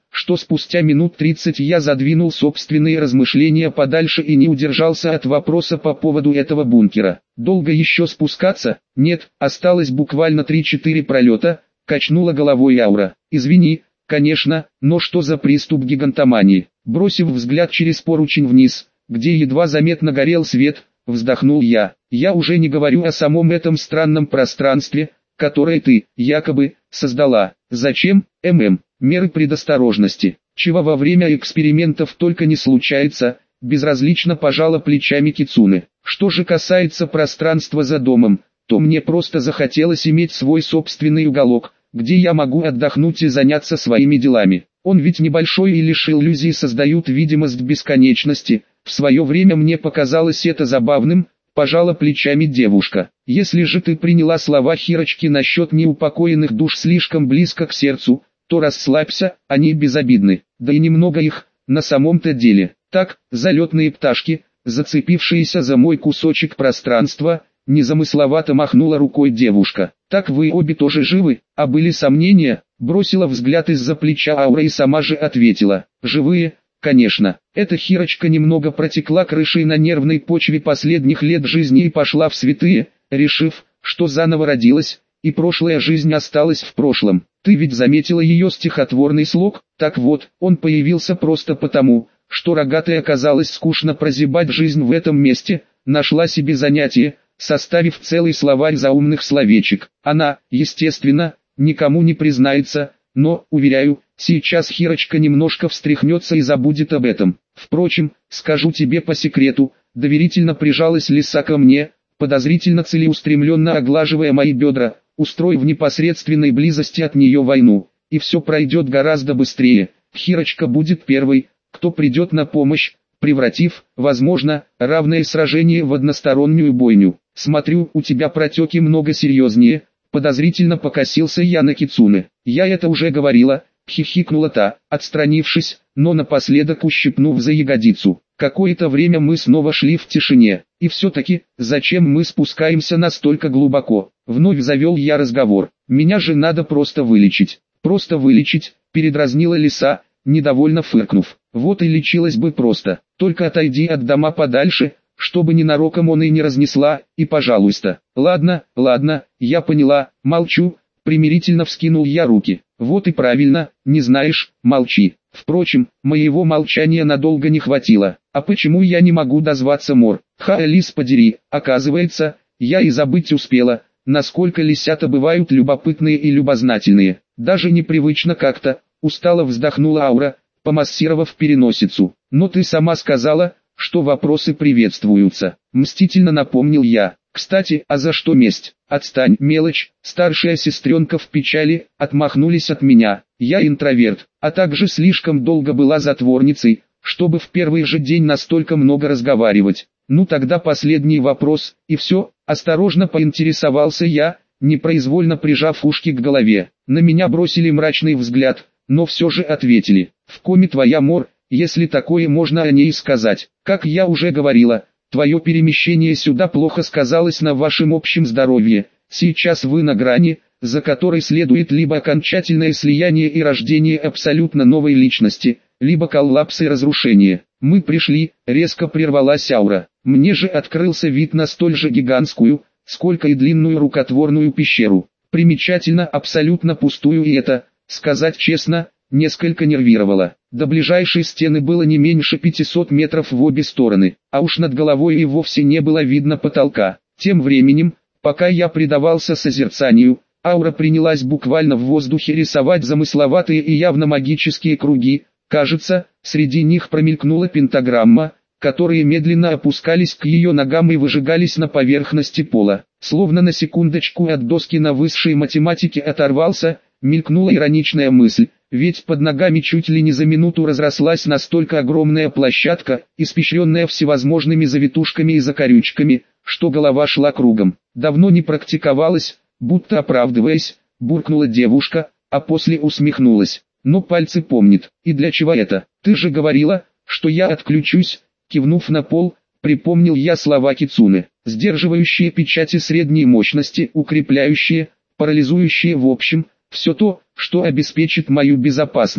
A: что спустя минут тридцать я задвинул собственные размышления подальше и не удержался от вопроса по поводу этого бункера. Долго еще спускаться? Нет, осталось буквально три-четыре пролета, качнула головой Аура. Извини, конечно, но что за приступ гигантомании? Бросив взгляд через поручень вниз, где едва заметно горел свет, вздохнул я. Я уже не говорю о самом этом странном пространстве, которое ты, якобы, создала. Зачем? ММ. Меры предосторожности. Чего во время экспериментов только не случается, безразлично пожала плечами Кицуне. Что же касается пространства за домом, то мне просто захотелось иметь свой собственный уголок, где я могу отдохнуть и заняться своими делами. Он ведь небольшой и лишь иллюзий создают видимость бесконечности. В свое время мне показалось это забавным, пожала плечами девушка. Если же ты приняла слова Хирочки насчет неупокоенных душ слишком близко к сердцу, то расслабься, они безобидны, да и немного их, на самом-то деле. Так, залетные пташки, зацепившиеся за мой кусочек пространства, незамысловато махнула рукой девушка. Так вы обе тоже живы, а были сомнения? Бросила взгляд из-за плеча Аура и сама же ответила. Живые, конечно. Эта Хирочка немного протекла крышей на нервной почве последних лет жизни и пошла в святые, решив, что заново родилась, и прошлая жизнь осталась в прошлом. Ты ведь заметила ее стихотворный слог? Так вот, он появился просто потому, что рогатой оказалось скучно прозябать жизнь в этом месте, нашла себе занятие, составив целый словарь заумных словечек. Она, естественно, никому не признается, но, уверяю, сейчас Хирочка немножко встряхнется и забудет об этом. Впрочем, скажу тебе по секрету, доверительно прижалась лиса ко мне, подозрительно целеустремленно оглаживая мои бедра, устрой в непосредственной близости от нее войну, и все пройдет гораздо быстрее. Хирочка будет первой, кто придет на помощь, превратив, возможно, равное сражение в одностороннюю бойню. Смотрю, у тебя протеки много серьезнее, подозрительно покосился я на Кицуне. Я это уже говорила, хихикнула та, отстранившись, но напоследок ущипнув за ягодицу. Какое-то время мы снова шли в тишине, и все-таки, зачем мы спускаемся настолько глубоко? Вновь завел я разговор. Меня же надо просто вылечить. Просто вылечить, передразнила лиса, недовольно фыркнув. Вот и лечилась бы просто, только отойди от дома подальше, чтобы ненароком он и не разнесла, и пожалуйста. Ладно, ладно, я поняла, молчу, примирительно вскинул я руки. Вот и правильно, не знаешь, молчи. Впрочем, моего молчания надолго не хватило. А почему я не могу дозваться Мор? Ха, лис подери, оказывается, я и забыть успела, насколько лисята бывают любопытные и любознательные. Даже непривычно как-то, устало вздохнула Аура, помассировав переносицу. Но ты сама сказала, что вопросы приветствуются. Мстительно напомнил я. Кстати, а за что месть? Отстань, мелочь, старшая сестренка в печали, отмахнулись от меня. Я интроверт, а также слишком долго была затворницей, чтобы в первый же день настолько много разговаривать. Ну тогда последний вопрос, и все, осторожно поинтересовался я, непроизвольно прижав ушки к голове. На меня бросили мрачный взгляд, но все же ответили. В коме твоя Мор, если такое можно о ней сказать. Как я уже говорила, твое перемещение сюда плохо сказалось на вашем общем здоровье. Сейчас вы на грани, за которой следует либо окончательное слияние и рождение абсолютно новой личности, либо коллапс и разрушение. Мы пришли, резко прервалась Аура. Мне же открылся вид на столь же гигантскую, сколько и длинную рукотворную пещеру. Примечательно, абсолютно пустую, и это, сказать честно, несколько нервировало. До ближайшей стены было не меньше пятисот метров в обе стороны, а уж над головой и вовсе не было видно потолка. Тем временем, пока я предавался созерцанию, Аура принялась буквально в воздухе рисовать замысловатые и явно магические круги. Кажется, среди них промелькнула пентаграмма, которые медленно опускались к ее ногам и выжигались на поверхности пола. Словно на секундочку от доски на высшей математике оторвался, мелькнула ироничная мысль, ведь под ногами чуть ли не за минуту разрослась настолько огромная площадка, испещренная всевозможными завитушками и закорючками, что голова шла кругом. Давно не практиковалась, будто оправдываясь, буркнула девушка, а после усмехнулась. Но пальцы помнит. И для чего это? Ты же говорила, что я отключусь. Кивнув на пол, припомнил я слова Кицуне. Сдерживающие печати средней мощности, укрепляющие, парализующие, в общем, все то, что обеспечит мою безопасность.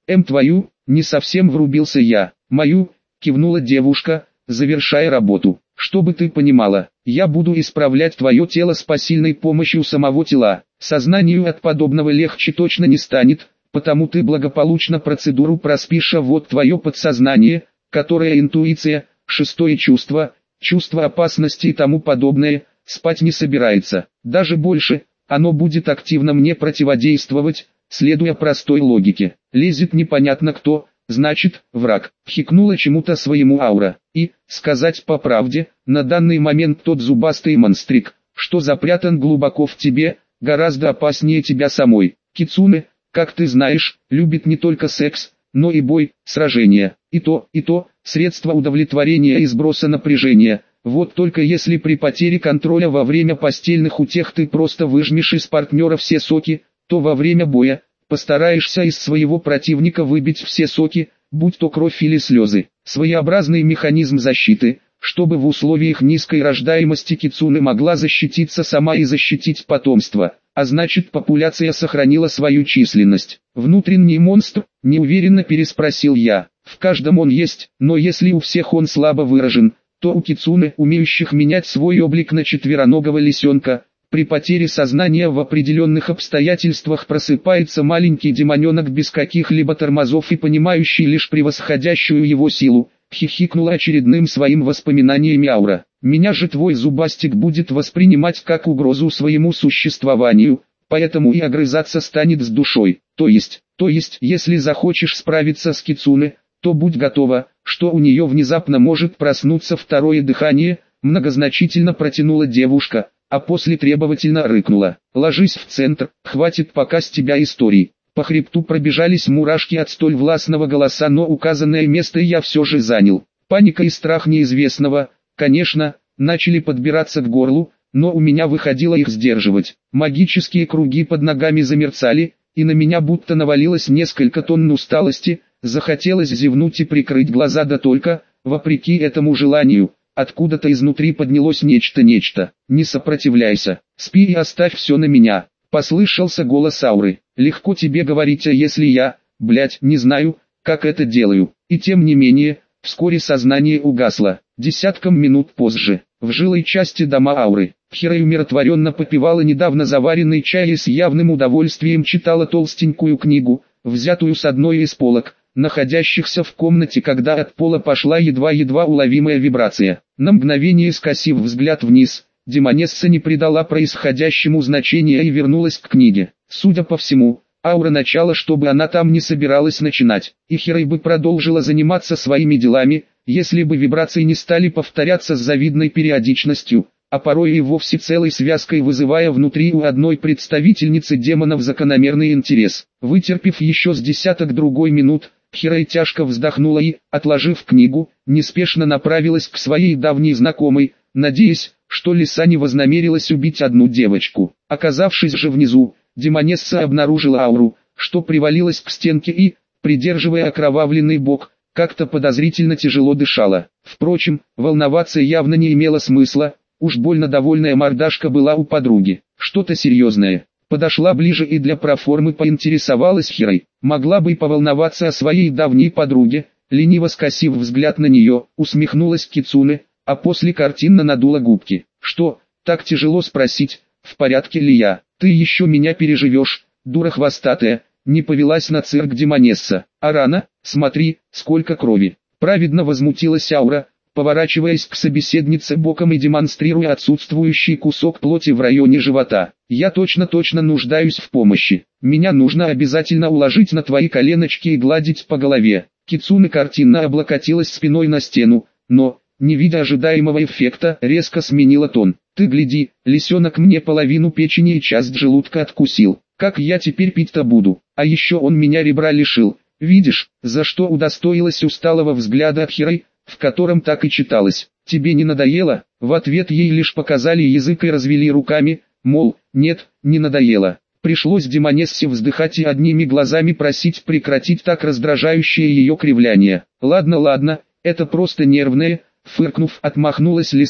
A: Эм твою, не совсем врубился я. Мою, кивнула девушка, завершая работу. Чтобы ты понимала, я буду исправлять твое тело с посильной помощью самого тела. Сознанию от подобного легче точно не станет, потому ты благополучно процедуру проспишь, а вот твое подсознание, которое интуиция, шестое чувство, чувство опасности и тому подобное, спать не собирается. Даже больше, оно будет активно мне противодействовать, следуя простой логике. Лезет непонятно кто, значит, враг. Хикнула чему-то своему аура. И, сказать по правде, на данный момент тот зубастый монстрик, что запрятан глубоко в тебе, гораздо опаснее тебя самой. Кицуне, как ты знаешь, любит не только секс, но и бой, сражения. И то, и то, средство удовлетворения и сброса напряжения. Вот только если при потере контроля во время постельных утех ты просто выжмешь из партнера все соки, то во время боя постараешься из своего противника выбить все соки, будь то кровь или слезы. Своеобразный механизм защиты, чтобы в условиях низкой рождаемости кицуне могла защититься сама и защитить потомство, а значит популяция сохранила свою численность. Внутренний монстр, неуверенно переспросил я. В каждом он есть, но если у всех он слабо выражен, то у кицуне, умеющих менять свой облик на четвероногого лисенка, при потере сознания в определенных обстоятельствах просыпается маленький демоненок без каких-либо тормозов и понимающий лишь превосходящую его силу, хихикнула очередным своим воспоминаниями аура. Меня же твой зубастик будет воспринимать как угрозу своему существованию, поэтому и огрызаться станет с душой. То есть, то есть, если захочешь справиться с кицуне, то будь готова, что у нее внезапно может проснуться второе дыхание, многозначительно протянула девушка, а после требовательно рыкнула. Ложись в центр, хватит пока с тебя историй. По хребту пробежались мурашки от столь властного голоса, но указанное место я все же занял. Паника и страх неизвестного, конечно, начали подбираться к горлу, но у меня выходило их сдерживать. Магические круги под ногами замерцали, и на меня будто навалилось несколько тонн усталости. Захотелось зевнуть и прикрыть глаза, да только, вопреки этому желанию, откуда-то изнутри поднялось нечто-нечто. «Не сопротивляйся, спи и оставь все на меня», — послышался голос ауры. «Легко тебе говорить, а если я, блять, не знаю, как это делаю». И тем не менее, вскоре сознание угасло. Десятком минут позже, в жилой части дома ауры, Хирэй умиротворенно попивала недавно заваренный чай и с явным удовольствием читала толстенькую книгу, взятую с одной из полок, находящихся в комнате, когда от пола пошла едва-едва уловимая вибрация. На мгновение скосив взгляд вниз, демонесса не придала происходящему значения и вернулась к книге. Судя по всему, аура начала, чтобы она там не собиралась начинать, и Хирэй бы продолжила заниматься своими делами, если бы вибрации не стали повторяться с завидной периодичностью, а порой и вовсе целой связкой, вызывая внутри у одной представительницы демонов закономерный интерес. Вытерпев еще с десяток другой минут, Хирэй тяжко вздохнула и, отложив книгу, неспешно направилась к своей давней знакомой, надеясь, что лиса не вознамерилась убить одну девочку. Оказавшись же внизу, демонесса обнаружила ауру, что привалилась к стенке и, придерживая окровавленный бок, как-то подозрительно тяжело дышала. Впрочем, волноваться явно не имело смысла, уж больно довольная мордашка была у подруги. Что-то серьезное. Подошла ближе и для проформы поинтересовалась Хирэй. Могла бы и поволноваться о своей давней подруге, лениво скосив взгляд на нее, усмехнулась кицуне, а после картинно надула губки. Что, так тяжело спросить, в порядке ли я? Ты еще меня переживешь, дура хвостатая, не повелась на цирк демонесса. А рано, смотри, сколько крови. Праведно возмутилась аура, поворачиваясь к собеседнице боком и демонстрируя отсутствующий кусок плоти в районе живота. «Я точно-точно нуждаюсь в помощи. Меня нужно обязательно уложить на твои коленочки и гладить по голове». Кицуне картинно облокотилась спиной на стену, но, не видя ожидаемого эффекта, резко сменила тон. «Ты гляди, лисенок мне половину печени и часть желудка откусил. Как я теперь пить-то буду? А еще он меня ребра лишил. Видишь, за что удостоилась усталого взгляда от Хирэй, в котором так и читалось. Тебе не надоело?» В ответ ей лишь показали язык и развели руками, мол, нет, не надоело. Пришлось демонессе вздыхать и одними глазами просить прекратить так раздражающее ее кривляние. «Ладно, ладно, это просто нервное», фыркнув, отмахнулась лиса,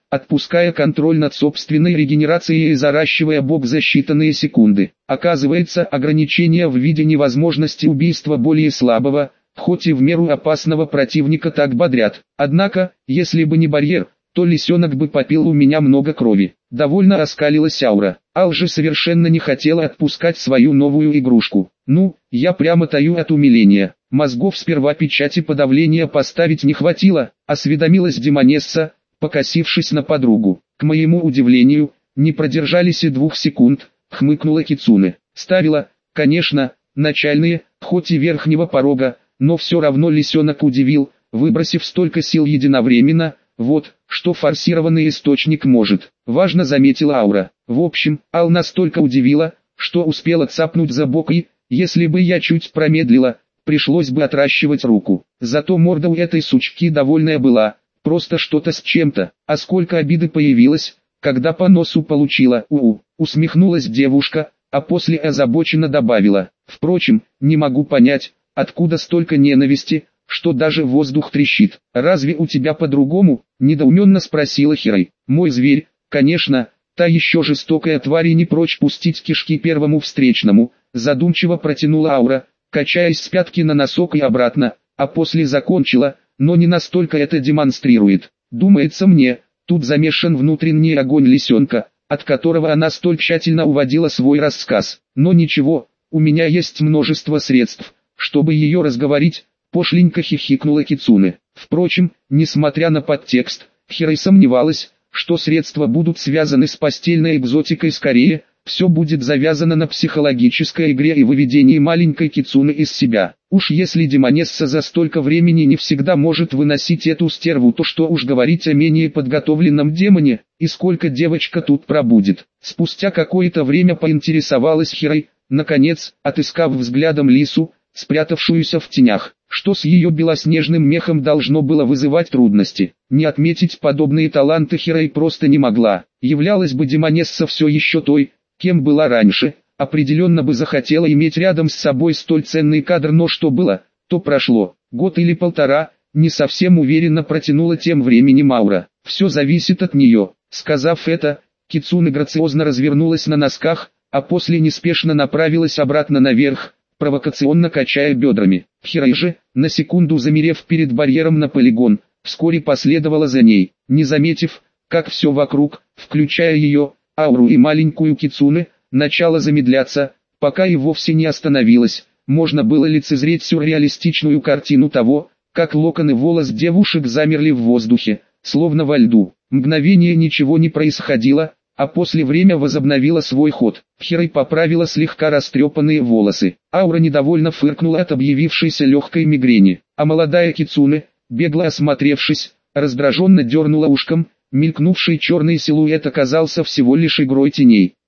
A: отпуская контроль над собственной регенерацией и заращивая бок за считанные секунды. Оказывается, ограничения в виде невозможности убийства более слабого, хоть и в меру опасного противника так бодрят. Однако, если бы не барьер, то лисенок бы попил у меня много крови. Довольно оскалилась аура. Ал же совершенно не хотела отпускать свою новую игрушку. Ну, я прямо таю от умиления. Мозгов сперва печати подавления поставить не хватило, осведомилась Демонесса, покосившись на подругу. К моему удивлению, не продержались и двух секунд, хмыкнула Кицуне. Ставила, конечно, начальные, хоть и верхнего порога, но все равно лисенок удивил, выбросив столько сил единовременно. Вот, что форсированный источник может. Важно заметила аура. В общем, Ал настолько удивила, что успела цапнуть за бок и, если бы я чуть промедлила, пришлось бы отращивать руку. Зато морда у этой сучки довольная была, просто что-то с чем-то. А сколько обиды появилось, когда по носу получила. У-у, усмехнулась девушка, а после озабоченно добавила. Впрочем, не могу понять, откуда столько ненависти, что даже воздух трещит. «Разве у тебя по-другому?» – недоуменно спросила Хирай. «Мой зверь, конечно, та еще жестокая тварь и не прочь пустить кишки первому встречному», – задумчиво протянула аура, качаясь с пятки на носок и обратно, а после закончила, но не настолько это демонстрирует. «Думается мне, тут замешан внутренний огонь лисенка, от которого она столь тщательно уводила свой рассказ. Но ничего, у меня есть множество средств, чтобы ее разговорить». Пошленько хихикнула Кицуне. Впрочем, несмотря на подтекст, Хирай сомневалась, что средства будут связаны с постельной экзотикой скорее, все будет завязано на психологической игре и выведении маленькой Кицуне из себя. Уж если Демонесса за столько времени не всегда может выносить эту стерву, то что уж говорить о менее подготовленном демоне, и сколько девочка тут пробудет. Спустя какое-то время поинтересовалась Хирай, наконец, отыскав взглядом Лису, спрятавшуюся в тенях, что с ее белоснежным мехом должно было вызывать трудности. Не отметить подобные таланты Хирай просто не могла. Являлась бы Демонесса все еще той, кем была раньше, определенно бы захотела иметь рядом с собой столь ценный кадр, но что было, то прошло. Год или полтора, не совсем уверенно протянула тем временем аура. Все зависит от нее. Сказав это, Кицуне грациозно развернулась на носках, а после неспешно направилась обратно наверх, провокационно качая бедрами. Хирай же, на секунду замерев перед барьером на полигон, вскоре последовала за ней, не заметив, как все вокруг, включая ее, ауру и маленькую Кицуне, начало замедляться, пока и вовсе не остановилось. Можно было лицезреть сюрреалистичную картину того, как локоны волос девушек замерли в воздухе, словно во льду. Мгновение ничего не происходило, а после время возобновила свой ход. Хирай поправила слегка растрепанные волосы. Аура недовольно фыркнула от объявившейся легкой мигрени, а молодая Кицуне, бегло осмотревшись, раздраженно дернула ушком. Мелькнувший черный силуэт оказался всего лишь игрой теней.